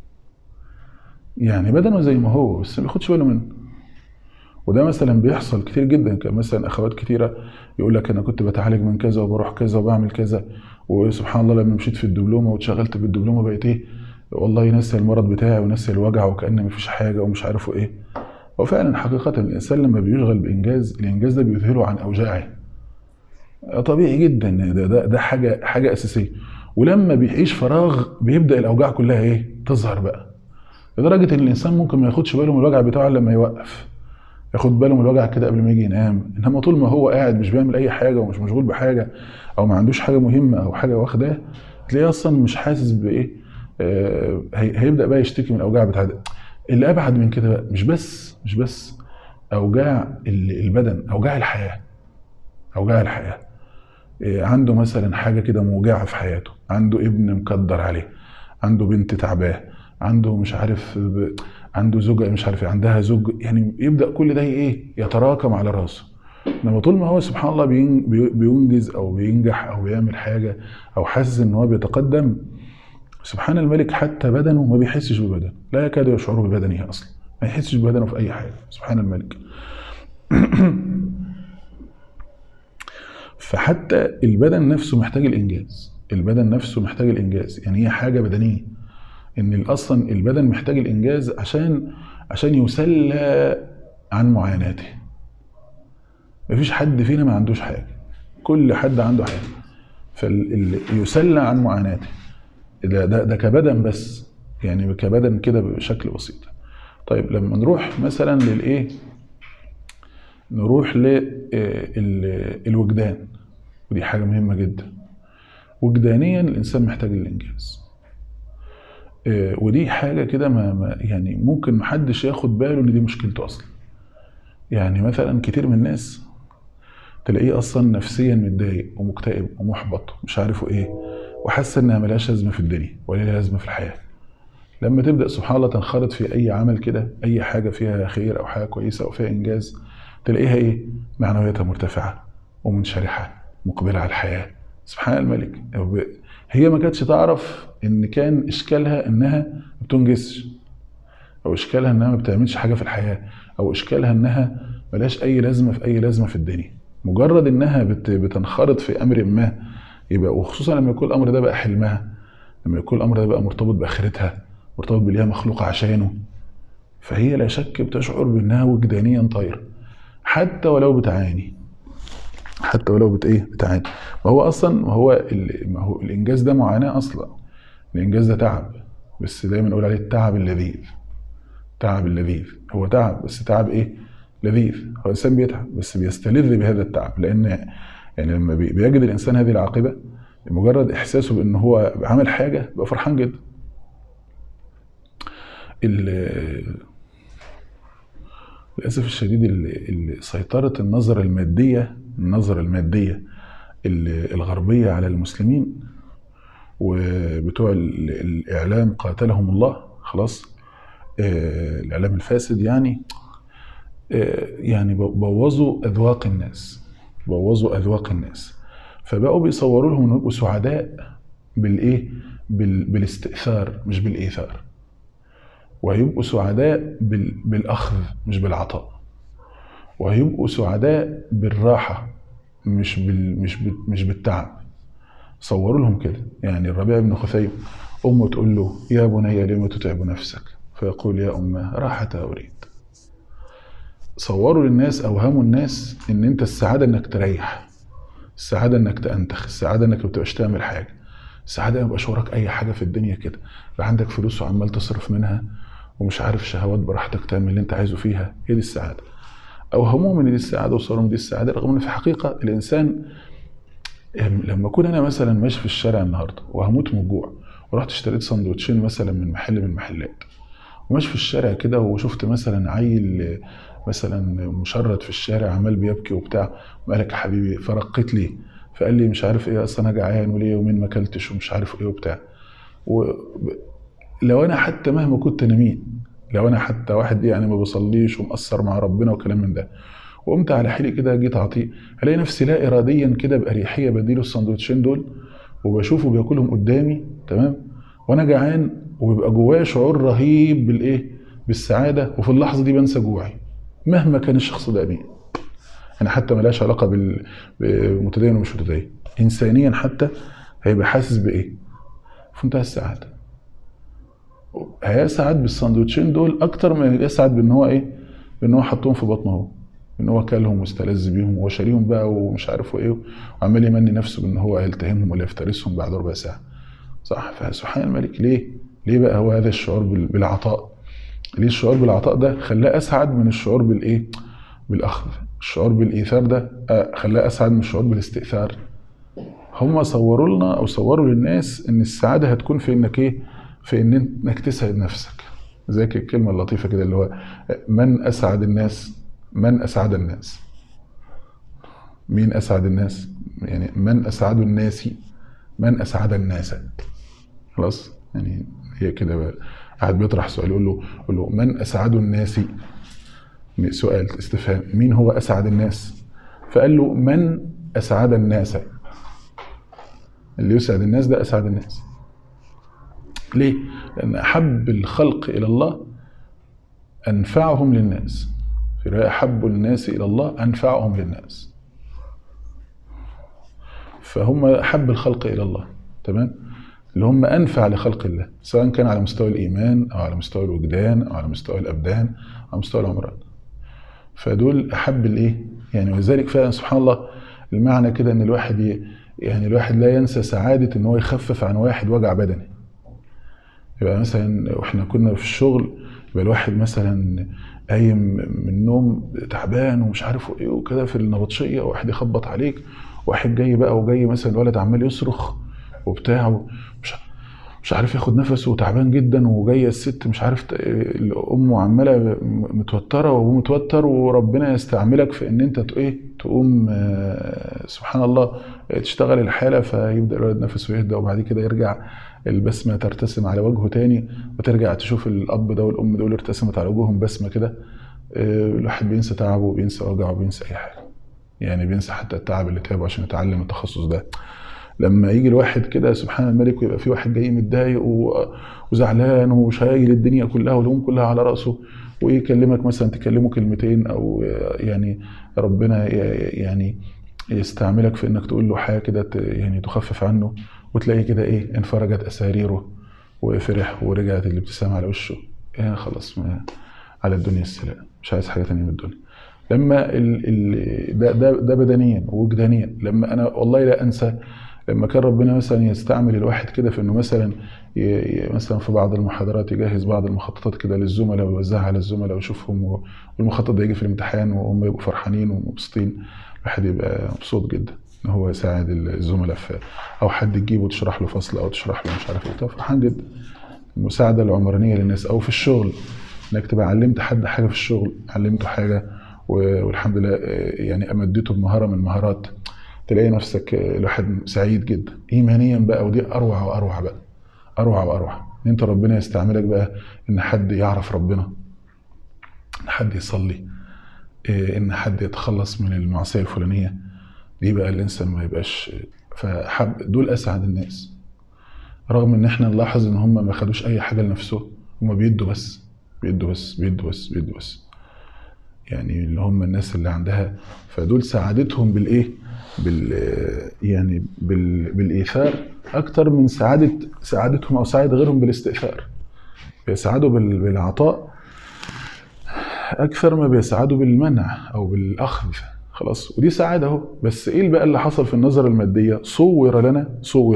يعني بدنه زي ما هو بس ما بياخدش باله منه. وده مثلا بيحصل كتير جدا. كان مثلا اخوات كتيره يقول لك انا كنت بتعالج من كذا وبروح كذا وبعمل كذا، وسبحان الله لما مشيت في الدبلومه واتشغلت بالدبلومه بقيت ايه؟ والله ناسي المرض بتاعي وناسي الوجع وكأن مفيش حاجه ومش عارفه ايه. وفعلا حقيقه الانسان لما بيشغل بانجاز، الانجاز ده بيذهله عن اوجاعه. طبيعي جدا، ده حاجه اساسيه. ولما بيعيش فراغ بيبدا الاوجاع كلها ايه؟ تظهر بقى، لدرجه ان الانسان ممكن ما ياخدش باله من الوجع بتاعه لما يوقف، ياخد باله من الوجع كده قبل ما يجي ينام. انما طول ما هو قاعد مش بيعمل اي حاجه ومش مشغول بحاجه او ما عندوش حاجه مهمه او حاجه واخداه، تلاقيه اصلا مش حاسس بايه. هيبدا بقى يشتكي من الاوجاع بتاعته. اللي ابعد من كده بقى مش بس اوجاع البدن، اوجاع الحياه، اوجاع الحياه. عنده مثلا حاجه كده موجعه في حياته، عنده ابن مقدر عليه، عنده بنت تعباه، عنده مش عارف عنده زوجه مش عارف عندها زوج، يعني يبدا كل ده ايه يتراكم على راسه. انما طول ما هو سبحان الله بينجز او بينجح او بيعمل حاجه او حاسس ان هو بيتقدم، سبحان الملك حتى بدنه ما بيحسش ببدنه، لا يكاد يشعر ببدنه اصلا، ما يحسش ببدنه في اي حاجه سبحان الملك. فحتى البدن نفسه محتاج الانجاز، البدن نفسه محتاج الانجاز، يعني هي حاجه بدنيه، ان اصلا البدن محتاج الانجاز عشان يسلى عن معاناته. مفيش حد فينا ما عندوش حاجه، كل حد عنده حاجه، فيسلى عن معاناته. ده كبدن بس، يعني كبدن كده بشكل بسيط. طيب لما نروح مثلا للايه، نروح للوجدان، ودي حاجه مهمه جدا. وجدانيا الانسان محتاج الانجاز، ودي حاجه كده ما يعني ممكن محدش ياخد باله ان دي مشكلته اصلا. يعني مثلا كتير من الناس تلاقيه اصلا نفسيا متضايق ومكتئب ومحبط مش عارفه ايه، وحاسس انها ملهاش لازمه في الدنيا ولا لها لازمه في الحياه. لما تبدا سبحان الله تنخرط في اي عمل كده، اي حاجه فيها خير او حاجه كويسه او فيها انجاز، تلاقيها ايه معنوياتها مرتفعه ومنشرحه مقبله على الحياه. سبحان الملك. هي ما كانتش تعرف ان كان اشكالها انها ما بتنجزش، او اشكالها انها ما بتعملش حاجه في الحياه، او اشكالها انها ملهاش اي لازمه في اي لازمه في الدنيا. مجرد انها بتنخرط في امر ما، يبقى وخصوصا لما يكون الامر ده بقى حلمها، لما يكون الامر ده بقى مرتبط باخرتها، مرتبط باللي هي مخلوقه عشانه، فهي لا شك بتشعر بانها وجدانيا طايره، حتى ولو بتعاني، حتى ولو بتعاني. ما هو اصلا ما هو الانجاز ده معاناه اصلا، الانجاز ده تعب، بس دايما نقول عليه التعب اللذيذ. تعب اللذيذ هو تعب، بس تعب ايه لذيذ. هو الانسان بيتعب بس بيستلذ بهذا التعب، لان يعني لما بيجد الانسان هذه العاقبه، مجرد احساسه بان هو عمل حاجه بقى فرحان جدا. للاسف الشديد سيطره النظره الماديه، الغربيه على المسلمين وبتوع الاعلام قاتلهم الله، خلاص الاعلام الفاسد يعني بوظوا اذواق الناس، فبقوا بيصوروا لهم انهم يبقوا سعداء بالاستئثار مش بالايثار، وهيبقوا سعداء بالاخذ مش بالعطاء، وهيبقوا سعداء بالراحه مش بالتعب. صوروا لهم كده. يعني الربيع بن خثيم امه تقول له يا بني لم تتعب نفسك، فيقول يا امه راحه اريد. صوروا للناس، اوهموا الناس ان انت السعاده انك تريح، السعاده انك تأنتخ، السعاده انك ما تبقاش تعمل حاجه، السعاده ما يبقاش وراك اي حاجه في الدنيا كده، يبقى عندك فلوس وعمال تصرف منها ومش عارف شهوات براحتك تعمل اللي انت عايزه فيها، هي دي السعاده. اوهموهم ان دي السعاده وصوروا ان دي السعاده، رغم ان في حقيقه الانسان لما اكون انا مثلا ماشي في الشارع النهارده وهموت من الجوع، ورحت اشتريت سندوتشين مثلا من محل من المحلات، وماشي في الشارع كده وشفت مثلا عيل مثلا مشرد في الشارع عمال بيبكي وبتاع، مالك يا حبيبي؟ فرقت لي، فقال لي مش عارف ايه، اصلا انا جعان وليه يومين ما اكلتش ومش عارف ايه وبتاع. لو انا حتى مهما كنت انا مين، لو انا حتى واحد يعني ما بصليش ومقصر مع ربنا وكلام من ده، وقمت على حيلي كده جيت اعطيه، الاقي نفسي لا اراديا كده باريحيه بديله السندوتشين دول وبشوفه بياكلهم قدامي، تمام، وانا جعان، وبيبقى جوايا شعور رهيب بالسعاده، وفي اللحظه دي بنسى جوعي مهما كان الشخص ده امين. انا حتى ملهاش علاقه بمتدين ومش متدين، انسانيا حتى هيبقى حاسس بايه؟ في منتهى السعاده. هيسعد بالساندوتشين دول اكتر ما يسعد بان هو بان هو حطهم في بطنه هو، ان هو كلهم واستلذ بيهم وهو شاريهم بقى ومش عارف ايه، وعمال يمني نفسه بان هو هيلتهمهم ولا يفترسهم بعد ربع ساعه. صح؟ فسبحان الملك ليه بقى هو هذا الشعور بالعطاء؟ ليه الشعور بالعطاء ده خلاه اسعد من الشعور بالاخذ؟ الشعور بالايثار ده خلاه اسعد من الشعور بالاستئثار. هم صوروا لنا او صوروا للناس ان السعاده هتكون في انك في انك تسعد نفسك. زي الكلمه اللطيفه كده اللي هو من اسعد الناس من أسعد الناس. مين أسعد الناس؟ يعني من أسعد الناس، من أسعد الناس. خلاص، يعني هي كده بقى. قاعد بيطرح سؤال، يقول له من أسعد الناس، سؤال استفهام، مين هو أسعد الناس؟ فقال له من أسعد الناس، اللي يسعد الناس ده أسعد الناس. ليه؟ لأن أحب الخلق إلى الله أنفعهم للناس. في رواية أحب الناس إلى الله أنفعهم للناس. فهم أحب الخلق إلى الله، تمام؟ اللي هم أنفع لخلق الله، سواء كان على مستوى الإيمان أو على مستوى الوجدان أو على مستوى الأبدان أو على مستوى العمران. فدول أحب الإيه؟ يعني وذلك فعلا سبحان الله المعنى كده إن الواحد يعني الواحد لا ينسى سعادة إن هو يخفف عن واحد وجع بدني. يبقى مثلا واحنا كنا في الشغل، يبقى الواحد مثلا قايم من النوم تعبان ومش عارف ايه وكده في النبطشيه، واحد يخبط عليك، واحد جاي بقى وجاي مثلا الولد عمال يصرخ وبتاع مش عارف ياخد نفسه وتعبان جدا، وجايه الست مش عارف امه عماله متوتره وابوه متوتر، وربنا يستعملك في ان انت تقوم سبحان الله تشتغل الحاله، فيبدا الولد نفسه يهدى، وبعد كده يرجع البسمه ترتسم على وجهه تاني، وترجع تشوف الاب ده والام دول ارتسمت على وجوههم بسمه كده. الواحد بينسى تعبه وبينسى وجعه وبينسى اي حاجه، يعني بينسى حتى التعب اللي تعبه عشان يتعلم التخصص ده. لما يجي الواحد كده سبحان الملك ويبقى في واحد جاي متضايق وزعلان وشايل الدنيا كلها والهموم كلها على راسه، ويكلمك مثلا تكلمه كلمتين، او يعني ربنا يعني يستعملك في انك تقول له حاجه كده يعني تخفف عنه، وتلاقي كده انفرجت اساريره وفرح ورجعت الابتسامه على وشه. خلاص على الدنيا السلام، مش عايز حاجه ثانيه من الدنيا. لما ده بدنيا ووجدانيا. لما انا والله لا انسى لما كان ربنا مثلا يستعمل الواحد كده في انه مثلا مثلا في بعض المحاضرات يجهز بعض المخططات كده للزملاء ويوزعها على الزملاء ويشوفهم، والمخطط ده يجي في الامتحان وهم يبقوا فرحانين ومبسوطين، الواحد يبقى مبسوط جدا ان هو يساعد الزملاء في، او حد تجيبه تشرح له فصل او تشرح له مش عارف ايه، فرحان جدا. المساعده العمرانيه للناس، او في الشغل انك تبقى علمت حد حاجه في الشغل، علمته حاجه والحمد لله يعني امدته بمهاره من المهارات، تلاقي نفسك الواحد سعيد جدا ايمانيا بقى. ودي اروع واروع بقى، اروع واروع، ان انت ربنا يستعملك بقى ان حد يعرف ربنا، ان حد يصلي، ان حد يتخلص من المعصيه الفلانيه دي، بقى الانسان ما يبقاش. فحب دول اسعد الناس، رغم ان احنا نلاحظ ان هم ما خدوش اي حاجه لنفسهم، هم بيدوا بس بيدوا بس بيدوا بس بيدوا بس، يعني اللي هم الناس اللي عندها. فدول سعادتهم يعني بالايثار اكتر من سعادتهم او سعاده غيرهم بالاستئثار. بيسعدوا بالعطاء اكثر ما بيسعدوا بالمنع او بالاخذ. خلاص، ودي سعاده اهو. بس ايه بقى اللي حصل في النظره الماديه؟ صور لنا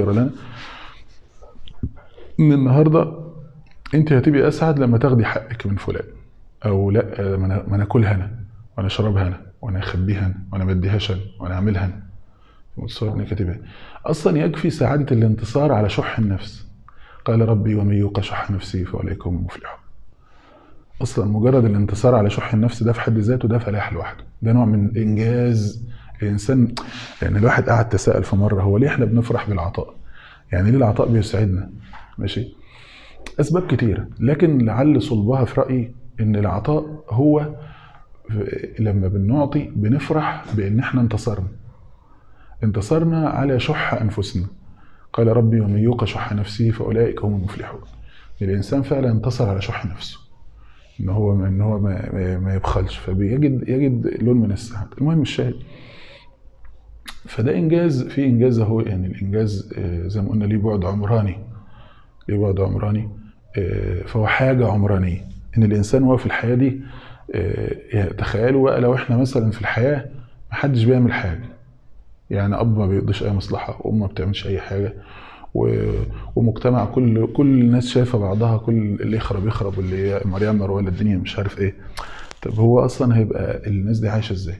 ان النهارده انت هتبقي اسعد لما تاخدي حقك من فلان، او لا ما انا اكلها انا وانا اشربها انا وانا اخبيها انا وانا ما اديهاش انا وانا اعملها انا. متصور اني كاتبها اصلا يكفي سعاده الانتصار على شح النفس. قال ربي ومن يوق شح نفسه فاولئك هم المفلحون. اصلا مجرد الانتصار على شح النفس ده في حد ذاته ده فلاح لوحده، ده نوع من انجاز الانسان. لان الواحد قاعد تساءل في مره، هو ليه احنا بنفرح بالعطاء؟ يعني ليه العطاء بيسعدنا؟ ماشي، اسباب كتيره، لكن لعل صلبها في رايي ان العطاء هو لما بنعطي بنفرح بان احنا انتصرنا على شح انفسنا. قال ربي ومن يوق شح نفسه فاولئك هم المفلحون. الانسان فعلا انتصر على شح نفسه، ان هو ما يبخلش، فبيجد لون من السعاده. المهم الشاهد، فده انجاز في انجاز اهو. يعني الانجاز زي ما قلنا ليه بعد عمراني، فهو حاجه عمرانيه. ان الانسان هو في الحياه دي، تخيلوا بقى لو احنا مثلا في الحياه محدش بيعمل حاجه، يعني اب ما بيقضيش اي مصلحه، وام ما بتعملش اي حاجه، ومجتمع كل الناس شايفه بعضها، كل اللي يخرب واللي مريم ولا الدنيا مش عارف ايه. طب هو اصلا هيبقى الناس دي عايشه ازاي؟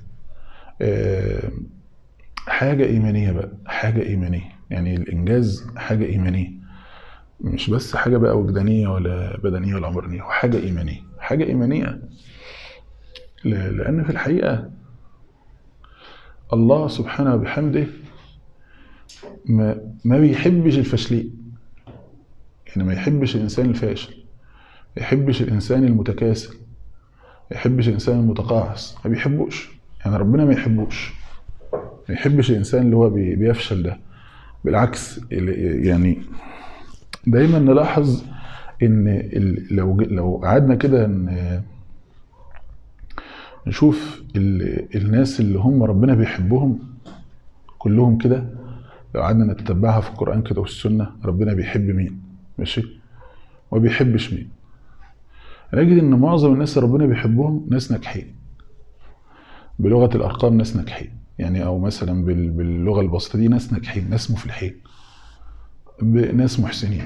حاجه ايمانيه بقى، حاجه ايمانيه. يعني الانجاز حاجه ايمانيه، مش بس حاجه بقى وجدانيه ولا بدنيه ولا عمرانيه، وحاجه ايمانيه. حاجه ايمانيه لأن في الحقيقة الله سبحانه وبحمده ما بيحبش الفاشلين. يعني ما يحبش الإنسان الفاشل، ما يحبش الإنسان المتكاسل، ما يحبش الإنسان المتقاعس، ما بيحبوش. يعني ربنا ما يحبوش، ما يحبش الإنسان اللي هو بيفشل ده. بالعكس، يعني دايما نلاحظ إن لو قعدنا كده نشوف الناس اللي هم ربنا بيحبهم كلهم كده، لو قعدنا نتتبعها في القرآن كده والسنة، ربنا بيحب مين ماشي وما بيحبش مين. نجد ان معظم الناس اللي ربنا بيحبهم ناس ناجحين، بلغة الارقام ناس ناجحين، يعني او مثلا باللغة البسيطة دي ناس ناجحين، ناس مفلحين، ناس محسنين.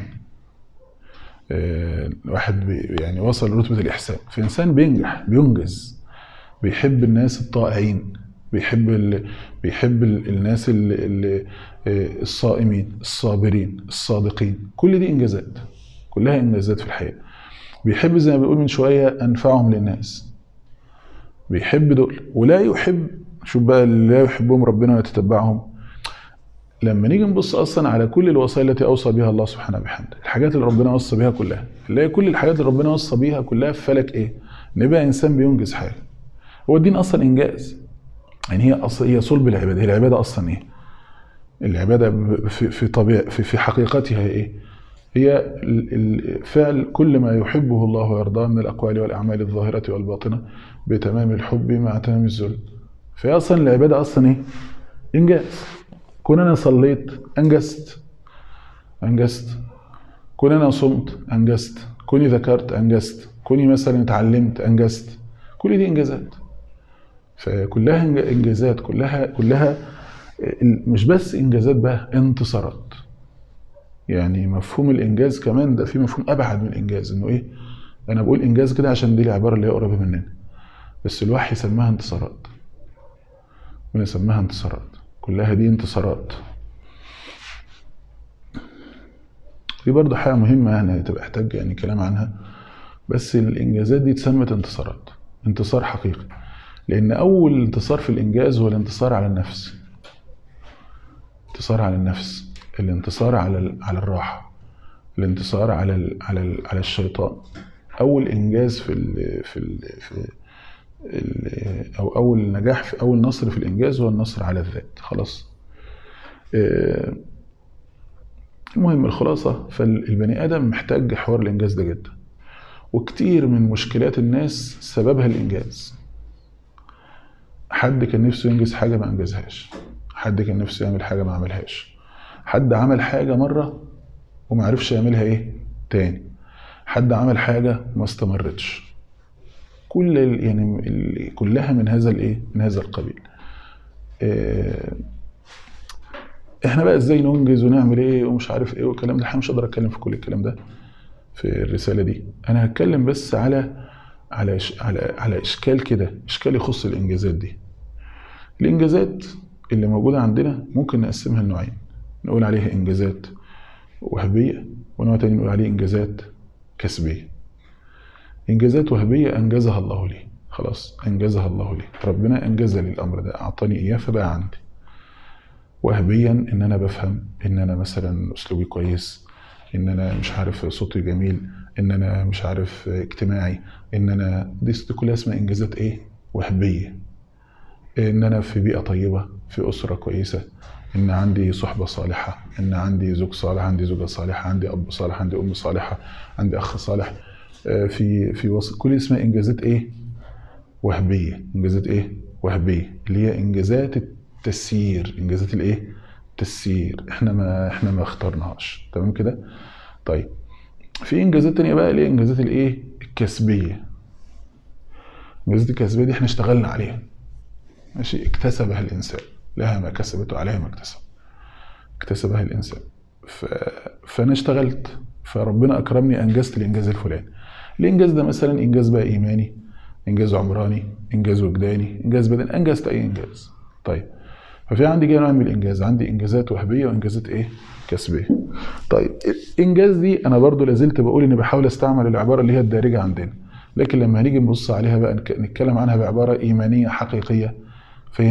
واحد يعني وصل لرتبة الإحسان، في إنسان بينجح بينجز، بيحب الناس الطائعين، بيحب الناس الصائمين الصابرين الصادقين. كل دي إنجازات، كلها إنجازات في الحياة. بيحب زي ما بيقول من شوية أنفعهم للناس، بيحب دول. ولا يحب، شوف بقى اللي لا يحبهم ربنا ويتتبعهم. لما نيجي نبص اصلا على كل الوصايا التي اوصى بها الله سبحانه وبحمده، الحاجات اللي ربنا وصى بها كلها، نلاقي كل الحاجات اللي ربنا وصى بيها كلها في فلك ايه؟ نبقى انسان بينجز حاجه. هو الدين اصلا انجاز، يعني هي صلب العباده. هي العباده اصلا ايه؟ العباده في طبيعه في حقيقتها ايه؟ هي فعل كل ما يحبه الله ويرضاه من الاقوال والاعمال الظاهره والباطنه بتمام الحب مع تمام الذل. فهي اصلا العباده اصلا ايه؟ انجاز. كون انا صليت انجزت، كون انا صمت انجزت، كوني ذكرت انجزت، كوني مثلا اتعلمت انجزت. كل دي انجازات، فكلها انجازات، كلها مش بس انجازات بقى، انتصارات. يعني مفهوم الانجاز كمان ده في مفهوم ابعد من الانجاز، انه ايه؟ انا بقول انجاز كده عشان دي العباره اللي هي قريبه مننا، بس الوحي سماها انتصارات، ونسميها انتصارات، كلها دي انتصارات. دي برضه حاجة مهمة يعني تبقى احتاج يعني كلام عنها. بس الانجازات دي اتسمت انتصارات، انتصار حقيقي، لان اول انتصار في الانجاز هو الانتصار على النفس. انتصار على النفس، الانتصار على الراحة، الانتصار على الشيطان. اول انجاز او اول نجاح في اول نصر في الانجاز هو النصر على الذات. خلاص. المهم الخلاصة، فالبني آدم محتاج حوار الإنجاز ده جدا، وكتير من مشكلات الناس سببها الإنجاز. حد كان نفسه ينجز حاجة ما أنجزهاش، حد كان نفسه يعمل حاجة ما عملهاش، حد عمل حاجة مرة وما عرفش يعملها إيه تاني، حد عمل حاجة ما استمرتش. كلها من هذا الإيه؟ من هذا القبيل. احنا بقى ازاي ننجز ونعمل ايه ومش عارف ايه والكلام ده، احنا مش هقدر اتكلم في كل الكلام ده في الرساله دي. انا هتكلم بس على اشكال كده، اشكال يخص الانجازات دي. الانجازات اللي موجوده عندنا ممكن نقسمها لنوعين، نقول عليها انجازات وهبيه، ونوع تاني نقول عليه انجازات كسبيه. انجازات وهبيه انجزها الله لي، خلاص انجزها الله لي، ربنا انجز لي الامر ده، اعطاني اياه فبقى عندي. وهبيا ان انا بفهم، ان انا مثلا اسلوبي كويس، ان انا مش عارف صوتي جميل، ان انا مش عارف اجتماعي، ان انا دي كلها اسمها انجازات ايه؟ وهبيه. ان انا في بيئه طيبه، في اسره كويسه، ان عندي صحبه صالحه، ان عندي زوج صالح، عندي زوجه صالحه، عندي اب صالح، عندي ام صالحه، عندي اخ صالح، في وسط. كل اسمها انجازات ايه؟ وهبيه. انجازات ايه؟ وهبيه، اللي هي انجازات تسيير، انجازات الايه؟ تسيير. احنا ما اخترناهاش، تمام كده؟ طيب في انجازات تانية بقى، اللي هي انجازات الايه؟ الكسبيه. الانجازات الكسبيه دي احنا اشتغلنا عليها، ماشي، اكتسبها الانسان، لها ما كسبت وعليها ما اكتسبها الانسان. فانا اشتغلت، فربنا اكرمني، انجزت الانجاز الفلاني. الانجاز ده مثلا انجاز بقى ايماني، انجاز عمراني، انجاز وجداني، انجاز بدني، انجزت اي انجاز. طيب ففي عندي كده نوع من الانجاز، عندي انجازات وهبيه وانجازات ايه؟ كسبيه. طيب الانجاز دي انا برضو لازلت بقول اني بحاول استعمل العباره اللي هي الدارجه عندنا، لكن لما هنيجي نبص عليها بقى نتكلم عنها بعبارة إيمانية حقيقية، فهي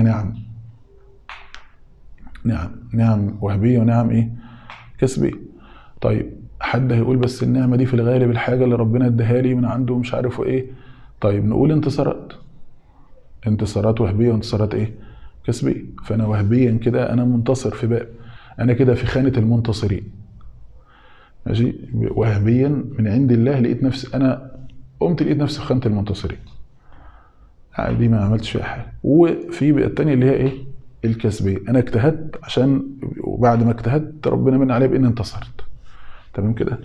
نعم وهبية ونعم إيه؟ كسبية. طيب حد هيقول بس النعمة دي في الغالب الحاجة اللي ربنا اداها لي من عنده مش عارف ايه. طيب نقول انتصارات وهبية وانتصارات ايه؟ كسبية. فأنا وهبيا كده أنا منتصر في باب، أنا كده في خانة المنتصرين. ماشي. وهبيا من عند الله لقيت نفسي، أنا لقيت نفسي في خانة المنتصرين. دي ما عملتش فيها حاجة. وفي بقى التانية اللي هي ايه؟ الكسبية. أنا اجتهدت عشان، وبعد ما اجتهدت ربنا من عليه بإني انتصرت. تمام كده.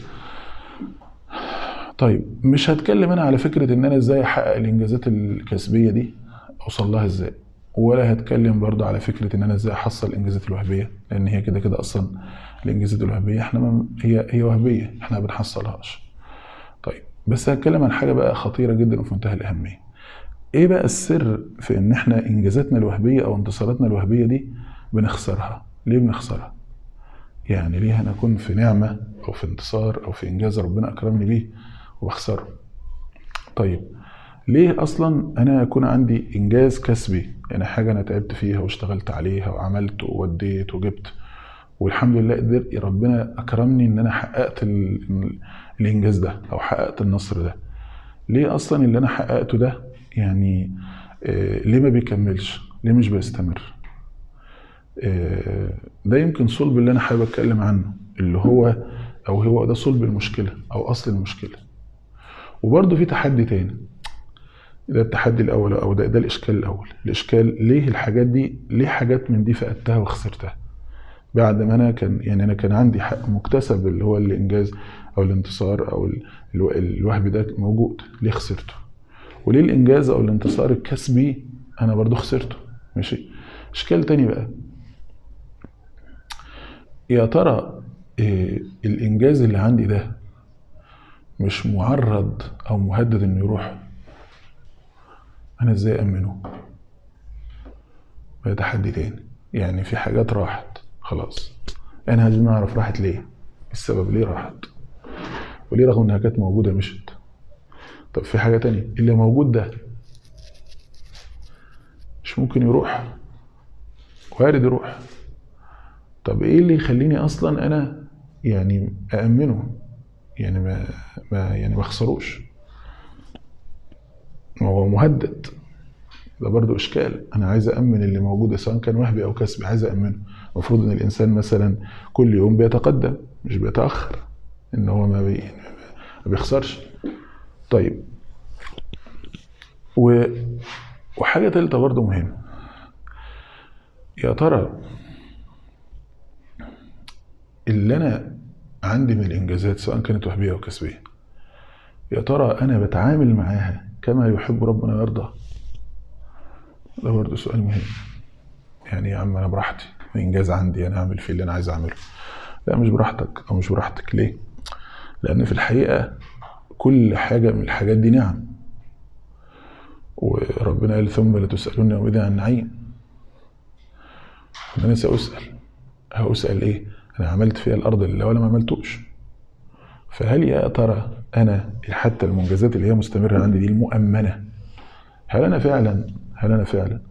طيب مش هتكلم انا على فكرة ان انا ازاي احقق الانجازات الكسبية دي، اوصل لها ازاي، ولا هتكلم برضه على فكرة ان انا ازاي احصل الانجازات الوهبية، لان هي كده كده اصلا الانجازات الوهبية احنا هي وهبية، احنا ما بنحصلهاش. طيب بس هتكلم عن حاجة بقى خطيرة جدا وفي منتهى الاهمية. ايه بقى السر في ان احنا انجازاتنا الوهبية او انتصاراتنا الوهبية دي بنخسرها؟ ليه بنخسرها؟ يعني ليه انا اكون في نعمة او في انتصار او في انجاز ربنا اكرمني بيه وبخسره؟ طيب ليه اصلا انا يكون عندي انجاز كسبي، يعني حاجة انا تعبت فيها واشتغلت عليها وعملت ووديت وجبت والحمد لله قدرت ربنا اكرمني ان انا حققت الانجاز ده او حققت النصر ده، ليه اصلا اللي انا حققته ده يعني ليه ما بيكملش؟ ليه مش بيستمر؟ ده يمكن صلب اللي انا حابب اتكلم عنه، اللي هو ده صلب المشكلة او اصل المشكلة. وبرضه في تحدي تاني، ده التحدي الاول او ده الاشكال الاول. الاشكال ليه الحاجات دي، ليه حاجات من دي فقدتها وخسرتها بعد ما انا كان عندي حق مكتسب اللي هو الانجاز او الانتصار او الوهب ده موجود، ليه خسرته؟ وليه الانجاز او الانتصار الكسبي انا برضه خسرته؟ ماشي. اشكال تاني بقى، يا ترى الانجاز اللي عندي ده مش معرض او مهدد انه يروح؟ انا ازاي امنه؟ ده تحدي تاني. يعني في حاجات راحت خلاص، انا عايزين نعرف راحت ليه، السبب ليه راحت، وليه رغم انها كانت موجودة مشت. طب في حاجة تانية، اللي موجود ده مش ممكن يروح؟ وارد يروح. طب ايه اللي يخليني اصلا انا يعني أأمنه، يعني ما اخسروش؟ هو مهدد، ده برضو اشكال. انا عايز أأمن اللي موجود سواء كان وهبي او كسبي، عايز أأمنه. المفروض ان الانسان مثلا كل يوم بيتقدم مش بيتأخر، ان هو ما بيخسرش. طيب وحاجة تالتة برضو مهمة، يا ترى اللي انا عندي من الانجازات سواء كانت وهبية او كسبية، يا ترى انا بتعامل معاها كما يحب ربنا ويرضى؟ ده برضو سؤال مهم. يعني يا عم انا براحتي، الانجاز عندي انا اعمل فيه اللي انا عايز اعمله. لا، مش براحتك او مش براحتك. ليه؟ لان في الحقيقة كل حاجة من الحاجات دي نعم، وربنا قال ثم لتسألون يومئذ عن النعيم. انا هأسأل ايه؟ انا عملت فيها الارض لله ولا ما عملتوش؟ فهل يا ترى انا حتى المنجزات اللي هي مستمرة عندي دي المؤمنة، هل انا فعلا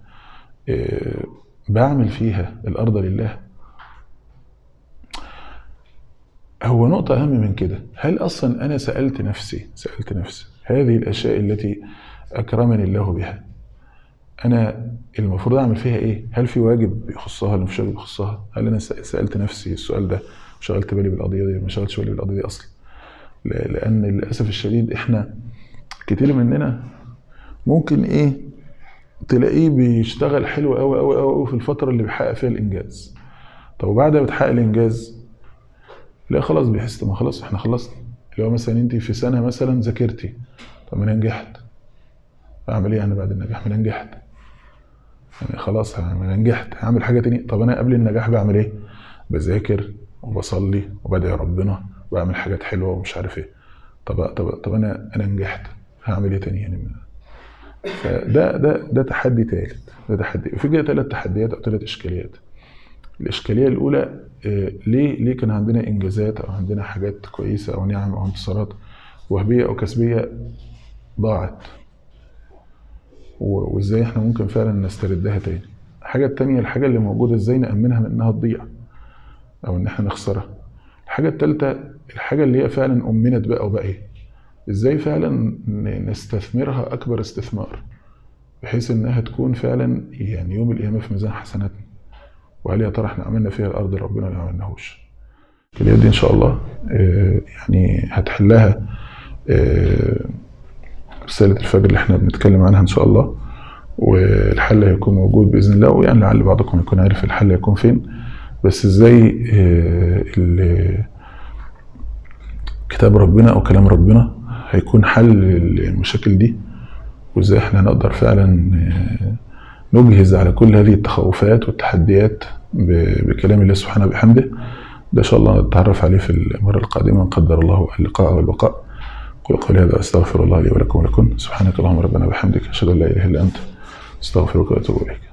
بعمل فيها الارض لله؟ هو نقطة اهم من كده، هل اصلا انا سألت نفسي هذه الاشياء التي اكرمني الله بها انا المفروض اعمل فيها ايه؟ هل في واجب يخصها ولا مفيش واجب يخصها؟ هل انا سألت نفسي السؤال ده وشغلت بالي بالقضية دي؟ ما شغلتش بالي بالقضية دي اصلا. لان للاسف الشديد احنا كتير مننا ممكن تلاقيه بيشتغل حلو قوي قوي قوي في الفترة اللي بيحقق فيها الانجاز. طب وبعد ما بتحقق الانجاز لا خلاص بيحس ما خلاص احنا خلصنا. اللي هو مثلا انت في سنة مثلا ذاكرتي، طب انا نجحت، اعمل ايه انا بعد النجاح؟ ما انا نجحت يعني خلاص، انا نجحت، هعمل حاجة تانية. طب انا قبل النجاح بعمل ايه؟ بذاكر وبصلي وبدعي ربنا وبعمل حاجات حلوة ومش عارف ايه. طب انا نجحت، هعمل ايه تاني يعني؟ فده تحدي ثالث. ده تحدي. وفي كده 3 تحديات او 3 اشكاليات. الاشكاليه الاولى ليه كان عندنا انجازات او عندنا حاجات كويسه او نعم او انتصارات وهبيه او كسبيه ضاعت، وازاي احنا ممكن فعلا نستردها تاني. الحاجة التانية، الحاجة اللي موجودة ازاي نأمنها من انها تضيع او ان احنا نخسرها. الحاجة التالتة، الحاجة اللي هي فعلا أمنت بقى وبقية، ازاي فعلا نستثمرها اكبر استثمار بحيث انها تكون فعلا يعني يوم القيامة في ميزان حسناتنا. وهل يا ترى احنا عملنا فيها الارض ربنا ولا ما عملناهوش؟ الكلية دي ان شاء الله يعني هتحلها رسالة الفجر اللي احنا بنتكلم عنها ان شاء الله، والحل هيكون موجود باذن الله. ويعني لعل بعضكم يكون عارف الحل هيكون فين، بس ازاي كتاب ربنا او كلام ربنا هيكون حل للمشاكل دي، وازاي احنا نقدر فعلا نجهز على كل هذه التخوفات والتحديات بكلام الله سبحانه وبحمده. ده ان شاء الله نتعرف عليه في المرة القادمة، قدر الله اللقاء والبقاء. قل قولي هذا، استغفر الله لي ولكم ولكم. سبحانك اللهم ربنا وبحمدك، اشهد ان لا اله الا انت، استغفرك واتوب اليك.